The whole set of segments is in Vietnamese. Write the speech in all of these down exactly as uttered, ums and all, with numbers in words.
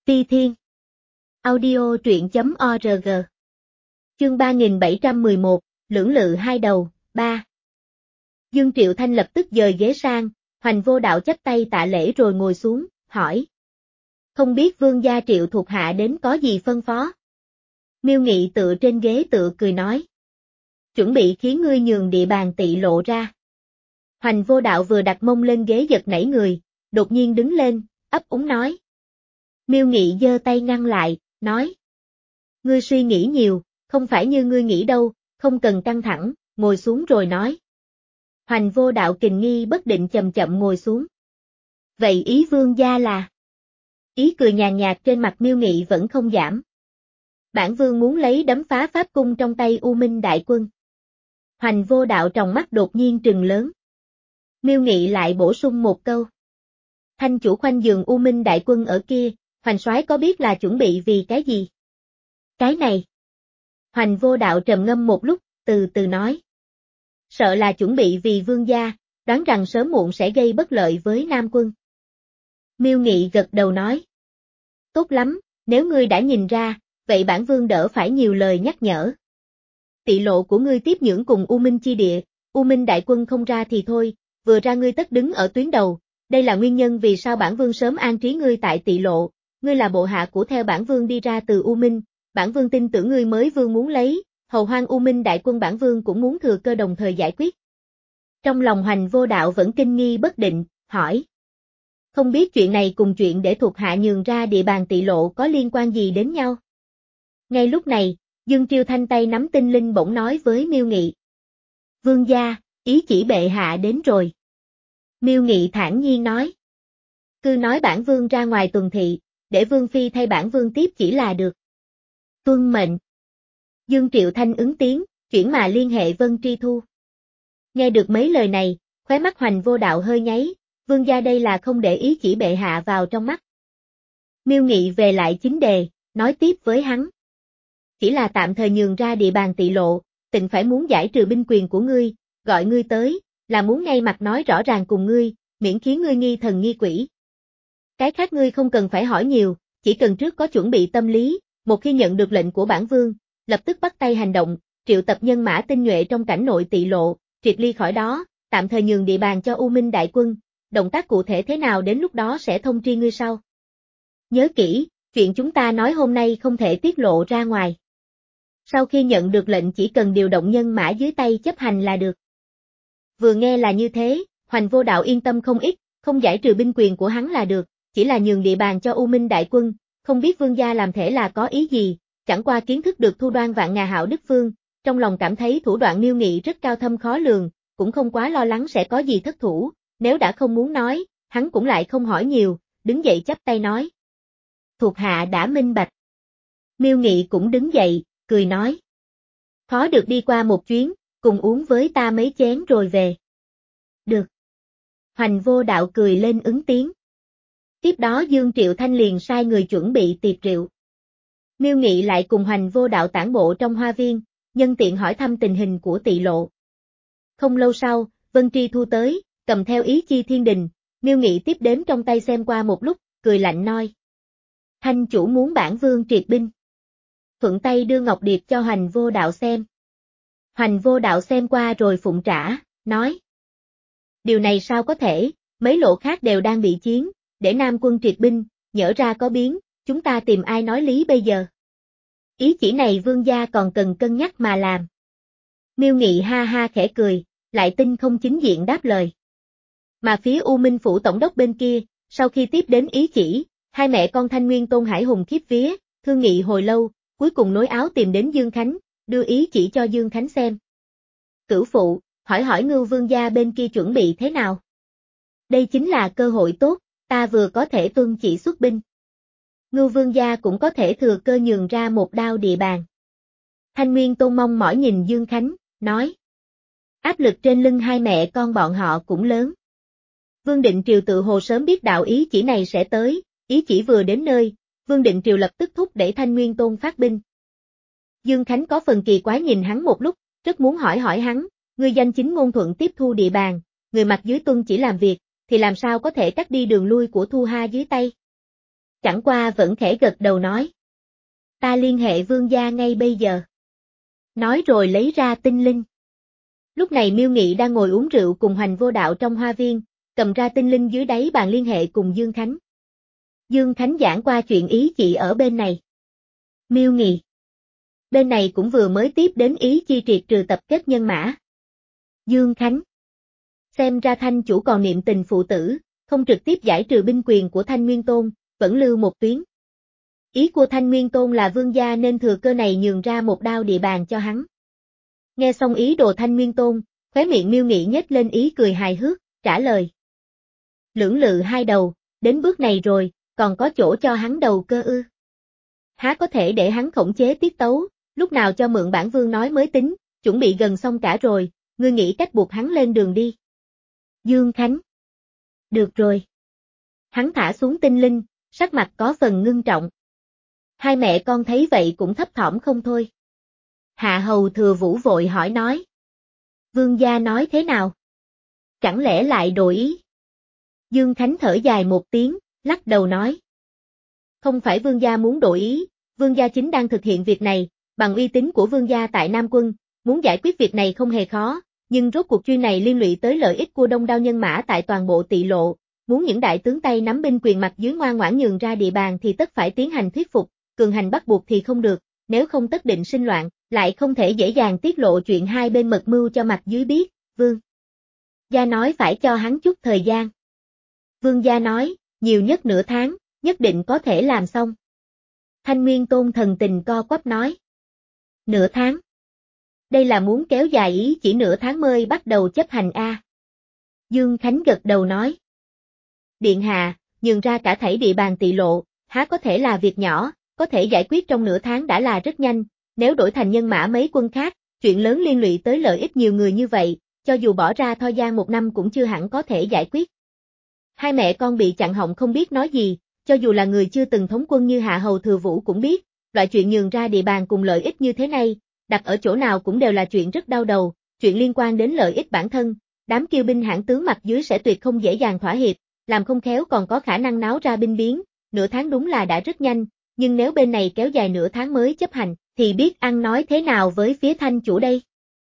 Ti Thiên. Audio truyện chấm org. Chương ba nghìn bảy trăm mười một, lưỡng lự hai đầu, ba. Dương Triệu Thanh lập tức dời ghế sang, Hoành Vô Đạo chắp tay tạ lễ rồi ngồi xuống, hỏi. Không biết vương gia Triệu thuộc hạ đến có gì phân phó? Miêu Nghị tựa trên ghế tựa cười nói. Chuẩn bị khiến ngươi nhường địa bàn Tị Lộ ra. Hoành Vô Đạo vừa đặt mông lên ghế giật nảy người, đột nhiên đứng lên, ấp úng nói. Miêu Nghị giơ tay ngăn lại, nói. Ngươi suy nghĩ nhiều, không phải như ngươi nghĩ đâu, không cần căng thẳng, ngồi xuống rồi nói. Hoành Vô Đạo kình nghi bất định chậm chậm ngồi xuống. Vậy ý vương gia là? Ý cười nhàn nhạt trên mặt Miêu Nghị vẫn không giảm. Bản vương muốn lấy đấm phá pháp cung trong tay U Minh đại quân. Hoành Vô Đạo tròng mắt đột nhiên trừng lớn. Miêu Nghị lại bổ sung một câu. Thanh chủ khoanh giường U Minh đại quân ở kia, Hoành soái có biết là chuẩn bị vì cái gì? Cái này. Hoành Vô Đạo trầm ngâm một lúc, từ từ nói. Sợ là chuẩn bị vì vương gia, đoán rằng sớm muộn sẽ gây bất lợi với Nam quân. Miêu Nghị gật đầu nói. Tốt lắm, nếu ngươi đã nhìn ra, vậy bản vương đỡ phải nhiều lời nhắc nhở. Tị lộ của ngươi tiếp nhưỡng cùng U Minh chi địa, U Minh đại quân không ra thì thôi, vừa ra ngươi tất đứng ở tuyến đầu, đây là nguyên nhân vì sao bản vương sớm an trí ngươi tại Tị lộ, ngươi là bộ hạ của theo bản vương đi ra từ U Minh, bản vương tin tưởng ngươi mới vương muốn lấy, hầu hoang U Minh đại quân bản vương cũng muốn thừa cơ đồng thời giải quyết. Trong lòng Hoành Vô Đạo vẫn kinh nghi bất định, hỏi. Không biết chuyện này cùng chuyện để thuộc hạ nhường ra địa bàn Tị lộ có liên quan gì đến nhau? Ngay lúc này, Dương Triêu Thanh tay nắm tinh linh bỗng nói với Miêu Nghị. Vương gia, ý chỉ bệ hạ đến rồi. Miêu Nghị thản nhiên nói. Cứ nói bản vương ra ngoài tuần thị, để vương phi thay bản vương tiếp chỉ là được. Tuân mệnh. Dương Triệu Thanh ứng tiếng, chuyển mà liên hệ Vân Tri Thu. Nghe được mấy lời này, khóe mắt Hoành Vô Đạo hơi nháy, vương gia đây là không để ý chỉ bệ hạ vào trong mắt. Miêu Nghị về lại chính đề, nói tiếp với hắn. Chỉ là tạm thời nhường ra địa bàn Tị lộ, tịnh phải muốn giải trừ binh quyền của ngươi, gọi ngươi tới, là muốn ngay mặt nói rõ ràng cùng ngươi, miễn khiến ngươi nghi thần nghi quỷ. Cái khác ngươi không cần phải hỏi nhiều, chỉ cần trước có chuẩn bị tâm lý, một khi nhận được lệnh của bản vương, lập tức bắt tay hành động, triệu tập nhân mã tinh nhuệ trong cảnh nội Tị lộ, triệt ly khỏi đó, tạm thời nhường địa bàn cho U Minh đại quân, động tác cụ thể thế nào đến lúc đó sẽ thông tri ngươi sau. Nhớ kỹ, chuyện chúng ta nói hôm nay không thể tiết lộ ra ngoài. Sau khi nhận được lệnh chỉ cần điều động nhân mã dưới tay chấp hành là được. Vừa nghe là như thế, Hoành Vô Đạo yên tâm không ít, không giải trừ binh quyền của hắn là được, chỉ là nhường địa bàn cho U Minh đại quân, không biết vương gia làm thể là có ý gì, chẳng qua kiến thức được thu đoan vạn ngà hạo đức phương, trong lòng cảm thấy thủ đoạn Miêu Nghị rất cao thâm khó lường, cũng không quá lo lắng sẽ có gì thất thủ, nếu đã không muốn nói, hắn cũng lại không hỏi nhiều, đứng dậy chắp tay nói. Thuộc hạ đã minh bạch. Miêu Nghị cũng đứng dậy, cười nói. Khó được đi qua một chuyến, cùng uống với ta mấy chén rồi về. Được. Hoành Vô Đạo cười lên ứng tiếng. Tiếp đó Dương Triệu Thanh liền sai người chuẩn bị tiệc rượu. Miêu Nghị lại cùng Hoành Vô Đạo tản bộ trong hoa viên, nhân tiện hỏi thăm tình hình của Tị lộ. Không lâu sau, Vân Tri Thu tới, cầm theo ý chi thiên đình, Miêu Nghị tiếp đếm trong tay xem qua một lúc, cười lạnh nói. Thanh chủ muốn bản vương triệt binh. Thuận tay đưa ngọc điệp cho Hoành Vô Đạo xem. Hoành Vô Đạo xem qua rồi phụng trả, nói. Điều này sao có thể, mấy lộ khác đều đang bị chiến, để Nam quân triệt binh, nhỡ ra có biến, chúng ta tìm ai nói lý bây giờ. Ý chỉ này vương gia còn cần cân nhắc mà làm. Miêu Nghị ha ha khẽ cười, lại tinh không chính diện đáp lời. Mà phía U Minh phủ tổng đốc bên kia, sau khi tiếp đến ý chỉ, hai mẹ con Thanh Nguyên Tôn Hải Hùng khiếp vía, thương nghị hồi lâu, cuối cùng nối áo tìm đến Dương Khánh, đưa ý chỉ cho Dương Khánh xem. Cửu phụ, hỏi hỏi Ngưu vương gia bên kia chuẩn bị thế nào? Đây chính là cơ hội tốt, ta vừa có thể tuân chỉ xuất binh. Ngưu vương gia cũng có thể thừa cơ nhường ra một đao địa bàn. Thanh Nguyên Tôn mong mỏi nhìn Dương Khánh, nói. Áp lực trên lưng hai mẹ con bọn họ cũng lớn. Vương Định Triều tự hồ sớm biết đạo ý chỉ này sẽ tới, ý chỉ vừa đến nơi, Vương Định Triều lập tức thúc đẩy Thanh Nguyên Tôn phát binh. Dương Khánh có phần kỳ quái nhìn hắn một lúc, rất muốn hỏi hỏi hắn, ngươi danh chính ngôn thuận tiếp thu địa bàn, người mặt dưới tuân chỉ làm việc, thì làm sao có thể cắt đi đường lui của Thu Ha dưới tay. chẳng qua vẫn khẽ gật đầu nói. Ta liên hệ vương gia ngay bây giờ. Nói rồi lấy ra tinh linh. Lúc này Miêu Nghị đang ngồi uống rượu cùng Hoành Vô Đạo trong hoa viên, cầm ra tinh linh dưới đáy bàn liên hệ cùng Dương Khánh. Dương Khánh giảng qua chuyện ý chị ở bên này. Miêu Nghị. Bên này cũng vừa mới tiếp đến ý chi triệt trừ tập kết nhân mã. Dương Khánh. Xem ra Thanh chủ còn niệm tình phụ tử, không trực tiếp giải trừ binh quyền của Thanh Nguyên Tôn, vẫn lưu một tuyến. Ý của Thanh Nguyên Tôn là vương gia nên thừa cơ này nhường ra một đao địa bàn cho hắn. Nghe xong ý đồ Thanh Nguyên Tôn, khóe miệng Miêu Nghị nhếch lên ý cười hài hước, trả lời. Lưỡng lự hai đầu, đến bước này rồi, còn có chỗ cho hắn đầu cơ ư. Há có thể để hắn khống chế tiết tấu, lúc nào cho mượn bản vương nói mới tính, chuẩn bị gần xong cả rồi, ngươi nghĩ cách buộc hắn lên đường đi. Dương Khánh. Được rồi. Hắn thả xuống tinh linh, sắc mặt có phần ngưng trọng. Hai mẹ con thấy vậy cũng thấp thỏm không thôi. Hạ hầu thừa vũ vội hỏi nói. Vương gia nói thế nào? Chẳng lẽ lại đổi ý? Dương Khánh thở dài một tiếng, lắc đầu nói. Không phải vương gia muốn đổi ý, vương gia chính đang thực hiện việc này, bằng uy tín của vương gia tại Nam Quân, muốn giải quyết việc này không hề khó, nhưng rốt cuộc chuyên này liên lụy tới lợi ích của đông đao nhân mã tại toàn bộ Tỵ Lộ, muốn những đại tướng Tây nắm binh quyền mặt dưới ngoan ngoãn nhường ra địa bàn thì tất phải tiến hành thuyết phục, cường hành bắt buộc thì không được, nếu không tất định sinh loạn, lại không thể dễ dàng tiết lộ chuyện hai bên mật mưu cho mặt dưới biết, vương gia nói phải cho hắn chút thời gian. Vương gia nói, nhiều nhất nửa tháng, nhất định có thể làm xong. Thanh Nguyên Tôn thần tình co quắp nói. Nửa tháng. Đây là muốn kéo dài ý chỉ nửa tháng mới bắt đầu chấp hành a. Dương Khánh gật đầu nói. Điện hạ, nhường ra cả thảy địa bàn Tỵ Lộ, há có thể là việc nhỏ, có thể giải quyết trong nửa tháng đã là rất nhanh, nếu đổi thành nhân mã mấy quân khác, chuyện lớn liên lụy tới lợi ích nhiều người như vậy, cho dù bỏ ra thời gian một năm cũng chưa hẳn có thể giải quyết. Hai mẹ con bị chặn họng không biết nói gì, cho dù là người chưa từng thống quân như Hạ Hầu Thừa Vũ cũng biết, loại chuyện nhường ra địa bàn cùng lợi ích như thế này, đặt ở chỗ nào cũng đều là chuyện rất đau đầu, chuyện liên quan đến lợi ích bản thân, đám kiêu binh hãn tướng mặt dưới sẽ tuyệt không dễ dàng thỏa hiệp, làm không khéo còn có khả năng náo ra binh biến, nửa tháng đúng là đã rất nhanh, nhưng nếu bên này kéo dài nửa tháng mới chấp hành, thì biết ăn nói thế nào với phía Thanh chủ đây.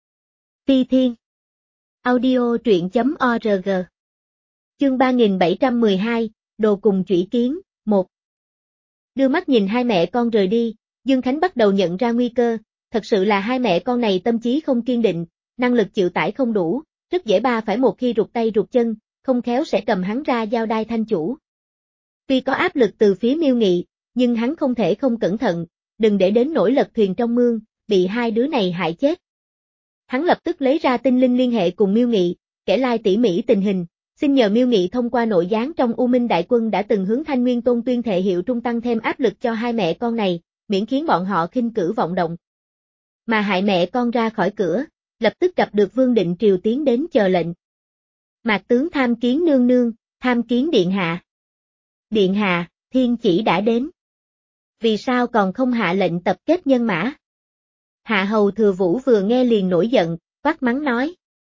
Phi Thiên Audio truyện chấm org Chương ba nghìn bảy trăm mười hai, Đồ cùng chủy kiến, một. Đưa mắt nhìn hai mẹ con rời đi, Dương Khánh bắt đầu nhận ra nguy cơ, thật sự là hai mẹ con này tâm trí không kiên định, năng lực chịu tải không đủ, rất dễ ba phải một khi rụt tay rụt chân, không khéo sẽ cầm hắn ra giao đai Thanh chủ. Tuy có áp lực từ phía Miêu Nghị, nhưng hắn không thể không cẩn thận, đừng để đến nỗi lật thuyền trong mương, bị hai đứa này hại chết. Hắn lập tức lấy ra tinh linh liên hệ cùng Miêu Nghị, kể lai tỉ mỉ tình hình, xin nhờ Miêu Nghị thông qua nội gián trong U Minh Đại Quân đã từng hướng Thanh Nguyên Tôn tuyên thệ hiệu trung tăng thêm áp lực cho hai mẹ con này, miễn khiến bọn họ khinh cử vọng động. Mà hại mẹ con ra khỏi cửa, lập tức gặp được Vương Định Triều tiến đến chờ lệnh. Mạc tướng tham kiến nương nương, tham kiến điện hạ. Điện hạ, thiên chỉ đã đến. Vì sao còn không hạ lệnh tập kết nhân mã? Hạ Hầu Thừa Vũ vừa nghe liền nổi giận, quát mắng nói.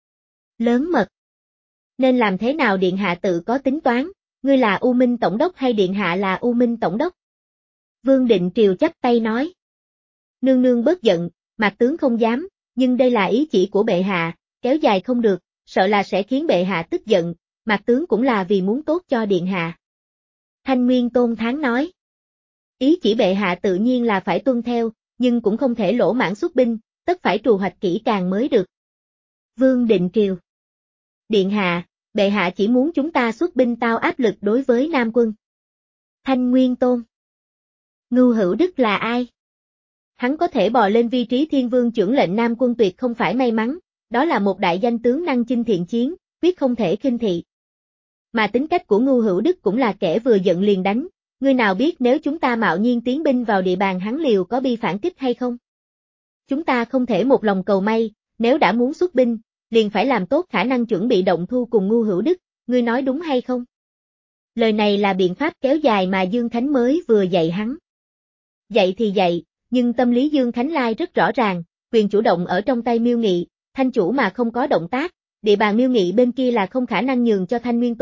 Lớn mật. Nên làm thế nào điện hạ tự có tính toán, ngươi là U Minh Tổng đốc hay điện hạ là U Minh Tổng đốc? Vương Định Triều chắp tay nói. Nương nương bớt giận, Mạc tướng không dám, nhưng đây là ý chỉ của bệ hạ, kéo dài không được, sợ là sẽ khiến bệ hạ tức giận, Mạc tướng cũng là vì muốn tốt cho điện hạ. Thanh Nguyên Tôn thán nói. Ý chỉ bệ hạ tự nhiên là phải tuân theo, nhưng cũng không thể lỗ mãng xuất binh, tất phải trù hoạch kỹ càng mới được. Vương Định Triều. Điện hạ, bệ hạ chỉ muốn chúng ta xuất binh tao áp lực đối với Nam Quân. Thanh Nguyên Tôn. Ngưu Hữu Đức là ai? Hắn có thể bò lên vị trí Thiên Vương trưởng lệnh Nam Quân tuyệt không phải may mắn, đó là một đại danh tướng năng chinh thiện chiến, quyết không thể khinh thị. Mà tính cách của Ngưu Hữu Đức cũng là kẻ vừa giận liền đánh, ngươi nào biết nếu chúng ta mạo nhiên tiến binh vào địa bàn hắn liều có bi phản kích hay không? Chúng ta không thể một lòng cầu may, nếu đã muốn xuất binh, liền phải làm tốt khả năng chuẩn bị động thu cùng Ngưu Hữu Đức, ngươi nói đúng hay không? Lời này là biện pháp kéo dài mà Dương Khánh mới vừa dạy hắn. Dạy thì dạy, nhưng tâm lý Dương Khánh Lai rất rõ ràng, quyền chủ động ở trong tay Miêu Nghị, Thanh chủ mà không có động tác, địa bàn Miêu Nghị bên kia là không khả năng nhường cho Thanh Nguyên Tôn,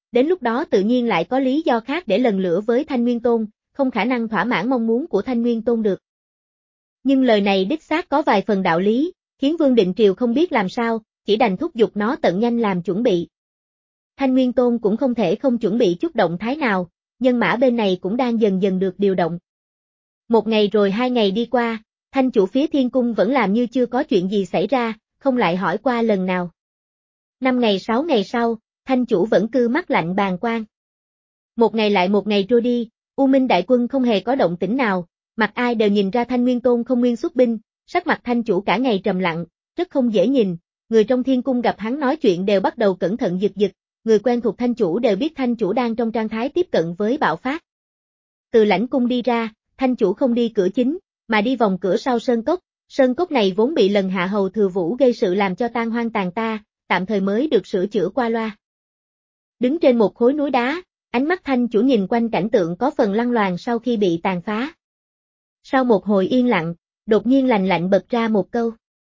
đến lúc đó tự nhiên lại có lý do khác để lần lửa với Thanh Nguyên Tôn, không khả năng thỏa mãn mong muốn của Thanh Nguyên Tôn được. Nhưng lời này đích xác có vài phần đạo lý, khiến Vương Định Triều không biết làm sao, chỉ đành thúc giục nó tận nhanh làm chuẩn bị. Thanh Nguyên Tôn cũng không thể không chuẩn bị chút động thái nào, nhân mã bên này cũng đang dần dần được điều động. Một ngày rồi hai ngày đi qua, Thanh chủ phía Thiên Cung vẫn làm như chưa có chuyện gì xảy ra, không lại hỏi qua lần nào. Năm ngày sáu ngày sau, Thanh chủ vẫn cư mắt lạnh bàng quan. Một ngày lại một ngày trôi đi, U Minh đại quân không hề có động tĩnh nào, mặt ai đều nhìn ra Thanh Nguyên Tôn không nguyên xuất binh, sắc mặt Thanh chủ cả ngày trầm lặng, rất không dễ nhìn, người trong Thiên Cung gặp hắn nói chuyện đều bắt đầu cẩn thận giật giật, người quen thuộc Thanh chủ đều biết Thanh chủ đang trong trạng thái tiếp cận với bạo phát. Từ lãnh cung đi ra, Thanh chủ không đi cửa chính, mà đi vòng cửa sau sơn cốc, sơn cốc này vốn bị lần Hạ Hầu Thừa Vũ gây sự làm cho tan hoang tàn ta, tạm thời mới được sửa chữa qua loa. Đứng trên một khối núi đá, ánh mắt Thanh chủ nhìn quanh cảnh tượng có phần lăng loàn sau khi bị tàn phá. Sau một hồi yên lặng, đột nhiên lạnh lạnh bật ra một câu.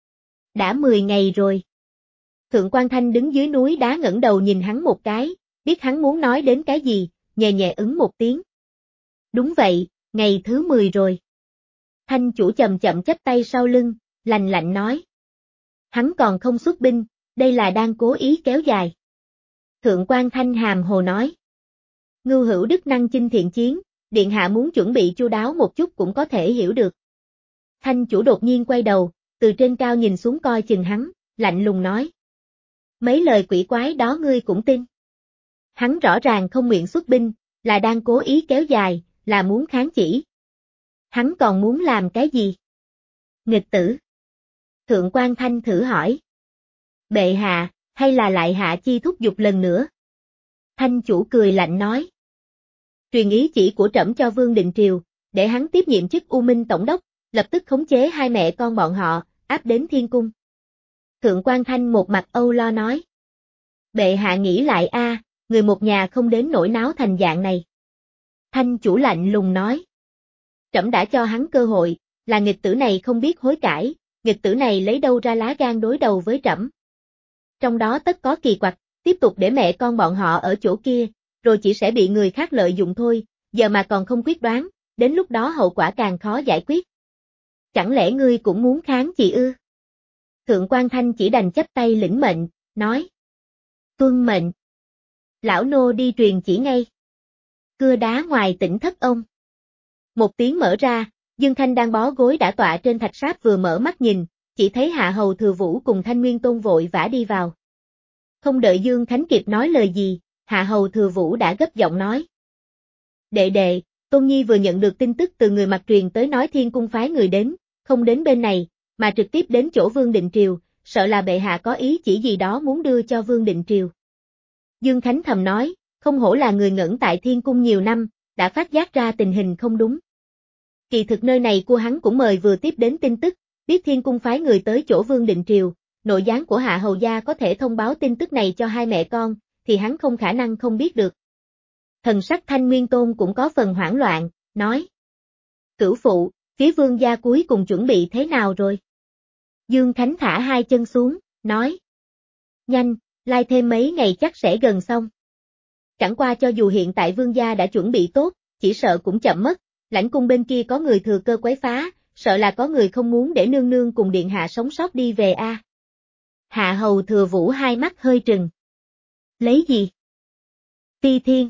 Đã mười ngày rồi. Thượng quan Thanh đứng dưới núi đá ngẩng đầu nhìn hắn một cái, biết hắn muốn nói đến cái gì, nhẹ nhẹ ứng một tiếng. Đúng vậy, ngày thứ mười rồi. Thanh chủ chậm chậm chắp tay sau lưng, lạnh lạnh nói. Hắn còn không xuất binh, đây là đang cố ý kéo dài. Thượng quan Thanh hàm hồ nói. Ngưu hữu đức năng chinh thiện chiến, điện hạ muốn chuẩn bị chu đáo một chút cũng có thể hiểu được. Thanh chủ đột nhiên quay đầu, từ trên cao nhìn xuống coi chừng hắn, lạnh lùng nói. Mấy lời quỷ quái đó ngươi cũng tin. Hắn rõ ràng không nguyện xuất binh, là đang cố ý kéo dài, là muốn kháng chỉ. Hắn còn muốn làm cái gì? Nghịch tử. Thượng quan Thanh thử hỏi. Bệ hạ, hay là lại hạ chi thúc giục lần nữa? Thanh chủ cười lạnh nói. Truyền ý chỉ của trẫm cho Vương Định Triều, để hắn tiếp nhiệm chức U Minh Tổng đốc, lập tức khống chế hai mẹ con bọn họ, áp đến Thiên Cung. Thượng quan Thanh một mặt âu lo nói. Bệ hạ nghĩ lại a, người một nhà không đến nỗi náo thành dạng này. Thanh chủ lạnh lùng nói. Trẫm đã cho hắn cơ hội, là nghịch tử này không biết hối cải, nghịch tử này lấy đâu ra lá gan đối đầu với trẫm. Trong đó tất có kỳ quặc, tiếp tục để mẹ con bọn họ ở chỗ kia, rồi chỉ sẽ bị người khác lợi dụng thôi, giờ mà còn không quyết đoán, đến lúc đó hậu quả càng khó giải quyết. Chẳng lẽ ngươi cũng muốn kháng chị ư? Thượng quan Thanh chỉ đành chấp tay lĩnh mệnh, nói. Tuân mệnh. Lão nô đi truyền chỉ ngay. Cưa đá ngoài tỉnh thất ông. Một tiếng mở ra, Dương Thanh đang bó gối đã tọa trên thạch sáp vừa mở mắt nhìn, chỉ thấy Hạ Hầu Thừa Vũ cùng Thanh Nguyên Tôn vội vã đi vào. Không đợi Dương Khánh kịp nói lời gì, Hạ Hầu Thừa Vũ đã gấp giọng nói. Đệ đệ, Tôn Nhi vừa nhận được tin tức từ người mặc truyền tới nói Thiên Cung phái người đến, không đến bên này, mà trực tiếp đến chỗ Vương Định Triều, sợ là bệ hạ có ý chỉ gì đó muốn đưa cho Vương Định Triều. Dương Khánh thầm nói, không hổ là người ngẩn tại Thiên Cung nhiều năm, đã phát giác ra tình hình không đúng. Kỳ thực nơi này của hắn cũng mời vừa tiếp đến tin tức, biết Thiên Cung phái người tới chỗ Vương Định Triều, nội gián của Hạ Hầu gia có thể thông báo tin tức này cho hai mẹ con, thì hắn không khả năng không biết được. Thần sắc Thanh Nguyên Tôn cũng có phần hoảng loạn, nói. Cửu phụ, phía Vương gia cuối cùng chuẩn bị thế nào rồi? Dương Khánh thả hai chân xuống, nói. Nhanh, lai thêm mấy ngày chắc sẽ gần xong. Chẳng qua cho dù hiện tại Vương gia đã chuẩn bị tốt, chỉ sợ cũng chậm mất, lãnh cung bên kia có người thừa cơ quấy phá, sợ là có người không muốn để nương nương cùng điện hạ sống sót đi về a. À. Hạ Hầu Thừa Vũ hai mắt hơi trừng. Lấy gì? Ti Thiên.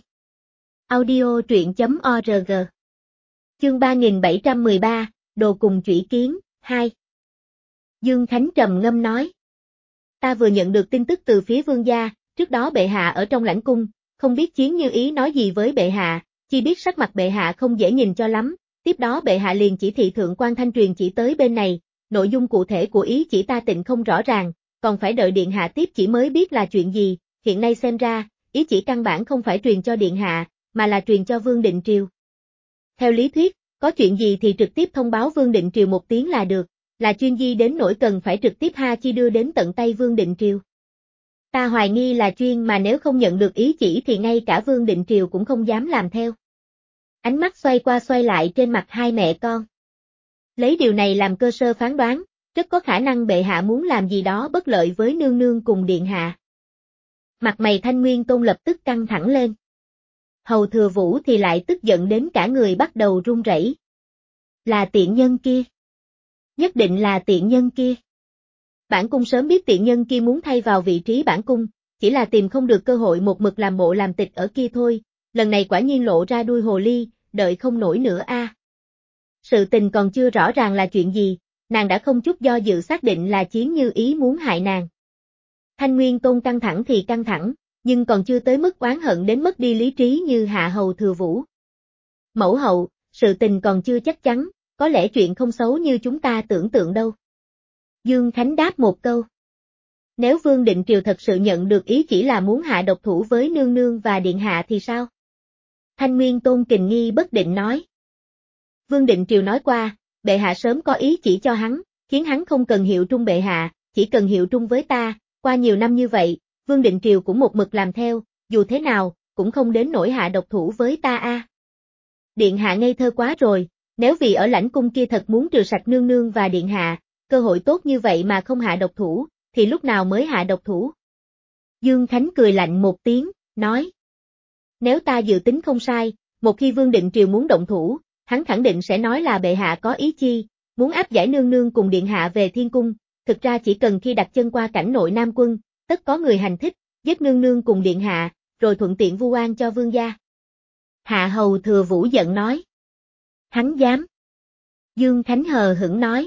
Audio truyện chấm org. Chương ba nghìn bảy trăm mười ba, Đồ cùng chủy kiến, hai. Dương Khánh trầm ngâm nói. Ta vừa nhận được tin tức từ phía Vương gia, trước đó bệ hạ ở trong lãnh cung, không biết Chiến Như Ý nói gì với bệ hạ, chỉ biết sắc mặt bệ hạ không dễ nhìn cho lắm, tiếp đó bệ hạ liền chỉ thị Thượng quan Thanh truyền chỉ tới bên này, nội dung cụ thể của ý chỉ ta tịnh không rõ ràng, còn phải đợi điện hạ tiếp chỉ mới biết là chuyện gì, hiện nay xem ra, ý chỉ căn bản không phải truyền cho điện hạ, mà là truyền cho Vương Định Triều. Theo lý thuyết, có chuyện gì thì trực tiếp thông báo Vương Định Triều một tiếng là được, là chuyên di đến nỗi cần phải trực tiếp ha chi đưa đến tận tay Vương Định Triều. Ta hoài nghi là chuyên mà nếu không nhận được ý chỉ thì ngay cả Vương Định Triều cũng không dám làm theo. Ánh mắt xoay qua xoay lại trên mặt hai mẹ con. Lấy điều này làm cơ sở phán đoán, rất có khả năng bệ hạ muốn làm gì đó bất lợi với nương nương cùng điện hạ. Mặt mày Thanh Nguyên Tôn lập tức căng thẳng lên. Hầu Thừa Vũ thì lại tức giận đến cả người bắt đầu run rẩy. Là tiện nhân kia. Nhất định là tiện nhân kia. Bản cung sớm biết tiện nhân kia muốn thay vào vị trí bản cung, chỉ là tìm không được cơ hội một mực làm bộ làm tịch ở kia thôi, lần này quả nhiên lộ ra đuôi hồ ly, đợi không nổi nữa a. À. Sự tình còn chưa rõ ràng là chuyện gì, nàng đã không chút do dự xác định là Chiến Như ý muốn hại nàng. Thanh Nguyên Tôn căng thẳng thì căng thẳng, nhưng còn chưa tới mức oán hận đến mất đi lý trí như hạ hầu Thừa Vũ. Mẫu hậu, sự tình còn chưa chắc chắn, có lẽ chuyện không xấu như chúng ta tưởng tượng đâu. Dương Khánh đáp một câu. Nếu Vương Định Triều thật sự nhận được ý chỉ là muốn hạ độc thủ với nương nương và điện hạ thì sao? Thanh Nguyên Tôn kình nghi bất định nói. Vương Định Triều nói qua, bệ hạ sớm có ý chỉ cho hắn, khiến hắn không cần hiệu trung bệ hạ, chỉ cần hiệu trung với ta, qua nhiều năm như vậy, Vương Định Triều cũng một mực làm theo, dù thế nào, cũng không đến nỗi hạ độc thủ với ta a. À. Điện hạ ngây thơ quá rồi, nếu vì ở lãnh cung kia thật muốn trừ sạch nương nương và điện hạ, cơ hội tốt như vậy mà không hạ độc thủ, thì lúc nào mới hạ độc thủ? Dương Khánh cười lạnh một tiếng, nói. Nếu ta dự tính không sai, một khi Vương Định Triều muốn động thủ, hắn khẳng định sẽ nói là bệ hạ có ý chi, muốn áp giải nương nương cùng điện hạ về thiên cung, thực ra chỉ cần khi đặt chân qua cảnh nội Nam Quân, tất có người hành thích, giết nương nương cùng điện hạ, rồi thuận tiện vu oan cho vương gia. Hạ hầu Thừa Vũ giận nói. Hắn dám. Dương Khánh hờ hững nói.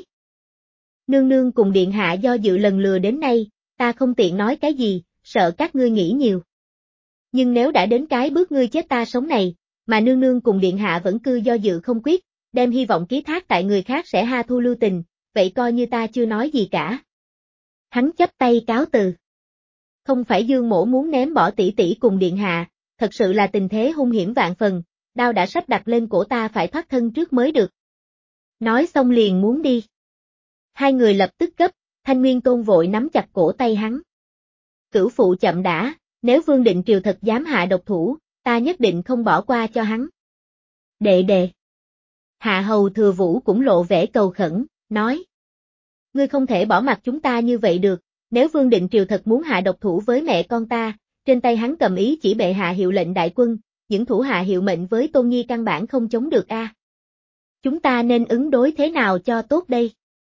Nương nương cùng điện hạ do dự lần lừa đến nay, ta không tiện nói cái gì, sợ các ngươi nghĩ nhiều. Nhưng nếu đã đến cái bước ngươi chết ta sống này, mà nương nương cùng điện hạ vẫn cứ do dự không quyết, đem hy vọng ký thác tại người khác sẽ ha thu lưu tình, vậy coi như ta chưa nói gì cả. Hắn chắp tay cáo từ. Không phải Dương Mỗ muốn ném bỏ tỷ tỷ cùng điện hạ, thật sự là tình thế hung hiểm vạn phần, đao đã sắp đặt lên cổ ta phải thoát thân trước mới được. Nói xong liền muốn đi. Hai người lập tức gấp, Thanh Nguyên Tôn vội nắm chặt cổ tay hắn. Cửu phụ chậm đã, nếu Vương Định Triều thật dám hạ độc thủ, ta nhất định không bỏ qua cho hắn. Đệ đệ. Hạ hầu Thừa Vũ cũng lộ vẻ cầu khẩn, nói. Ngươi không thể bỏ mặc chúng ta như vậy được, nếu Vương Định Triều thật muốn hạ độc thủ với mẹ con ta, trên tay hắn cầm ý chỉ bệ hạ hiệu lệnh đại quân, những thủ hạ hiệu mệnh với Tôn Nhi căn bản không chống được a. À. Chúng ta nên ứng đối thế nào cho tốt đây?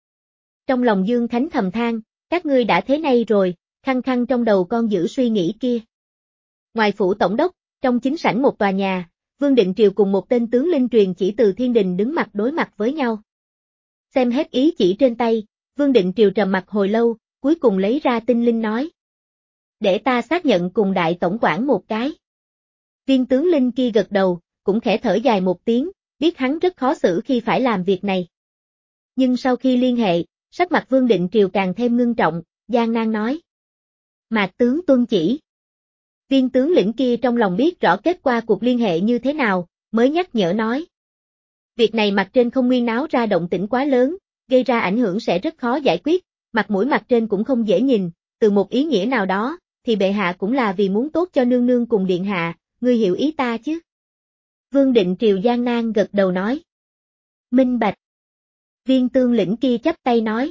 Trong lòng Dương Khánh thầm than, các ngươi đã thế này rồi, khăng khăng trong đầu con giữ suy nghĩ kia. Ngoài phủ tổng đốc, trong chính sảnh một tòa nhà, Vương Định Triều cùng một tên tướng linh truyền chỉ từ thiên đình đứng mặt đối mặt với nhau. Xem hết ý chỉ trên tay, Vương Định Triều trầm mặt hồi lâu, cuối cùng lấy ra tinh linh nói. Để ta xác nhận cùng đại tổng quản một cái. Viên tướng linh kia gật đầu, cũng khẽ thở dài một tiếng, biết hắn rất khó xử khi phải làm việc này. Nhưng sau khi liên hệ, sắc mặt Vương Định Triều càng thêm ngưng trọng, gian nan nói. Mạc tướng tuân chỉ. Viên tướng lĩnh kia trong lòng biết rõ kết quả cuộc liên hệ như thế nào, mới nhắc nhở nói. Việc này mặt trên không nguyên náo ra động tĩnh quá lớn, gây ra ảnh hưởng sẽ rất khó giải quyết, mặt mũi mặt trên cũng không dễ nhìn, từ một ý nghĩa nào đó, thì bệ hạ cũng là vì muốn tốt cho nương nương cùng điện hạ, ngươi hiểu ý ta chứ? Vương Định Triều gian nan gật đầu nói. Minh bạch. Viên tướng lĩnh kia chắp tay nói.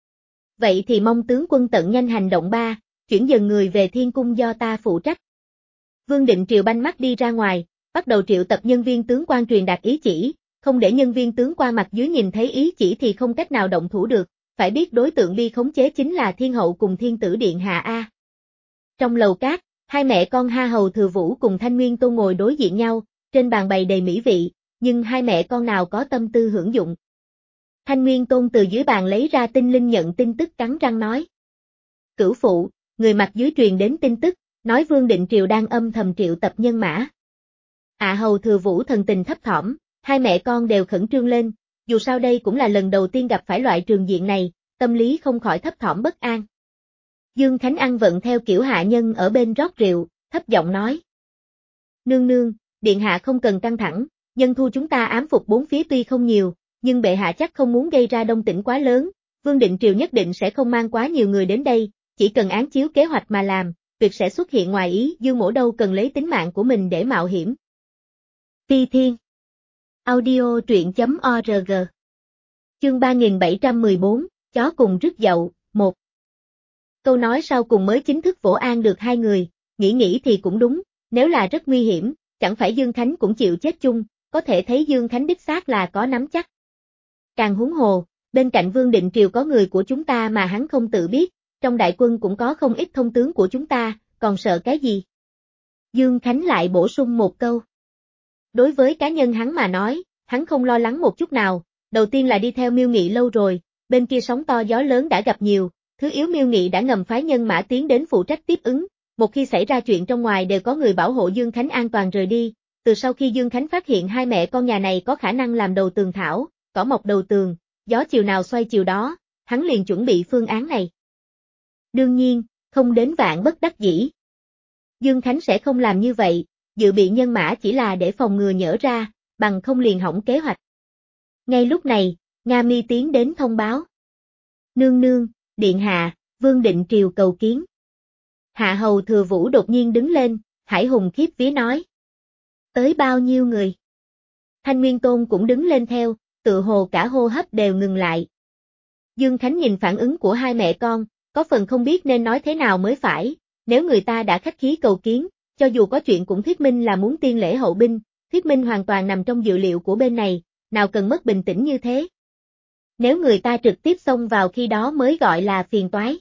Vậy thì mong tướng quân tận nhanh hành động ba, chuyển dần người về thiên cung do ta phụ trách. Vương Định Triều banh mắt đi ra ngoài, bắt đầu triệu tập nhân viên tướng quan truyền đạt ý chỉ, không để nhân viên tướng quan mặt dưới nhìn thấy ý chỉ thì không cách nào động thủ được, phải biết đối tượng đi khống chế chính là thiên hậu cùng thiên tử điện hạ A. Trong lầu cát, hai mẹ con Ha Hầu Thừa Vũ cùng Thanh Nguyên Tôn ngồi đối diện nhau, trên bàn bày đầy mỹ vị, nhưng hai mẹ con nào có tâm tư hưởng dụng. Thanh Nguyên Tôn từ dưới bàn lấy ra tinh linh nhận tin tức cắn răng nói. Cửu phụ, người mặt dưới truyền đến tin tức, nói Vương Định Triều đang âm thầm triệu tập nhân mã. Hạ Hầu Thừa Vũ thần tình thấp thỏm, hai mẹ con đều khẩn trương lên, dù sao đây cũng là lần đầu tiên gặp phải loại trường diện này, tâm lý không khỏi thấp thỏm bất an. Dương Khánh ăn vận theo kiểu hạ nhân ở bên rót rượu, thấp giọng nói. Nương nương, điện hạ không cần căng thẳng, nhân thu chúng ta ám phục bốn phía tuy không nhiều, nhưng bệ hạ chắc không muốn gây ra động tĩnh quá lớn, Vương Định Triều nhất định sẽ không mang quá nhiều người đến đây, chỉ cần án chiếu kế hoạch mà làm, việc sẽ xuất hiện ngoài ý, Dương Mỗ đâu cần lấy tính mạng của mình để mạo hiểm. Ti Thiên Audio truyện.org Chương ba nghìn bảy trăm mười bốn, chó cùng rước dậu, một. Câu nói sau cùng mới chính thức vỗ an được hai người, nghĩ nghĩ thì cũng đúng, nếu là rất nguy hiểm, chẳng phải Dương Khánh cũng chịu chết chung, có thể thấy Dương Khánh đích xác là có nắm chắc. Càng huống hồ, bên cạnh Vương Định Triều có người của chúng ta mà hắn không tự biết, trong đại quân cũng có không ít thông tướng của chúng ta, còn sợ cái gì? Dương Khánh lại bổ sung một câu. Đối với cá nhân hắn mà nói, hắn không lo lắng một chút nào, đầu tiên là đi theo Miêu Nghị lâu rồi, bên kia sóng to gió lớn đã gặp nhiều, thứ yếu Miêu Nghị đã ngầm phái nhân mã tiến đến phụ trách tiếp ứng, một khi xảy ra chuyện trong ngoài đều có người bảo hộ Dương Khánh an toàn rời đi, từ sau khi Dương Khánh phát hiện hai mẹ con nhà này có khả năng làm đầu tường thảo, cỏ mọc đầu tường, gió chiều nào xoay chiều đó, hắn liền chuẩn bị phương án này. Đương nhiên, không đến vạn bất đắc dĩ. Dương Khánh sẽ không làm như vậy, dự bị nhân mã chỉ là để phòng ngừa nhỡ ra, bằng không liền hỏng kế hoạch. Ngay lúc này, Nga Mi tiến đến thông báo. Nương nương, điện hạ, Vương Định Triều cầu kiến. Hạ hầu Thừa Vũ đột nhiên đứng lên, Hải hùng khiếp vía nói. Tới bao nhiêu người? Thanh Nguyên Tôn cũng đứng lên theo, tự hồ cả hô hấp đều ngừng lại. Dương Khánh nhìn phản ứng của hai mẹ con, có phần không biết nên nói thế nào mới phải, nếu người ta đã khách khí cầu kiến, cho dù có chuyện cũng thuyết minh là muốn tiên lễ hậu binh, thuyết minh hoàn toàn nằm trong dự liệu của bên này, nào cần mất bình tĩnh như thế. Nếu người ta trực tiếp xông vào khi đó mới gọi là phiền toái.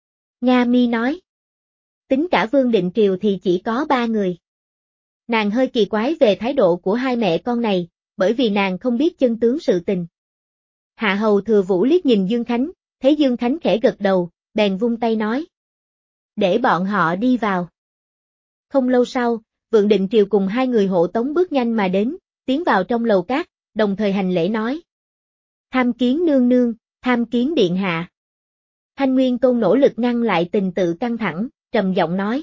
Nga Mi nói. Tính cả Vương Định Triều thì chỉ có ba người. Nàng hơi kỳ quái về thái độ của hai mẹ con này, bởi vì nàng không biết chân tướng sự tình. Hạ hầu Thừa Vũ liếc nhìn Dương Khánh, thấy Dương Khánh khẽ gật đầu, bèn vung tay nói. Để bọn họ đi vào. Không lâu sau, Vương Định Triều cùng hai người hộ tống bước nhanh mà đến, tiến vào trong lầu cát, đồng thời hành lễ nói. Tham kiến nương nương, tham kiến điện hạ. Thanh Nguyên Tôn nỗ lực ngăn lại tình tự căng thẳng, trầm giọng nói.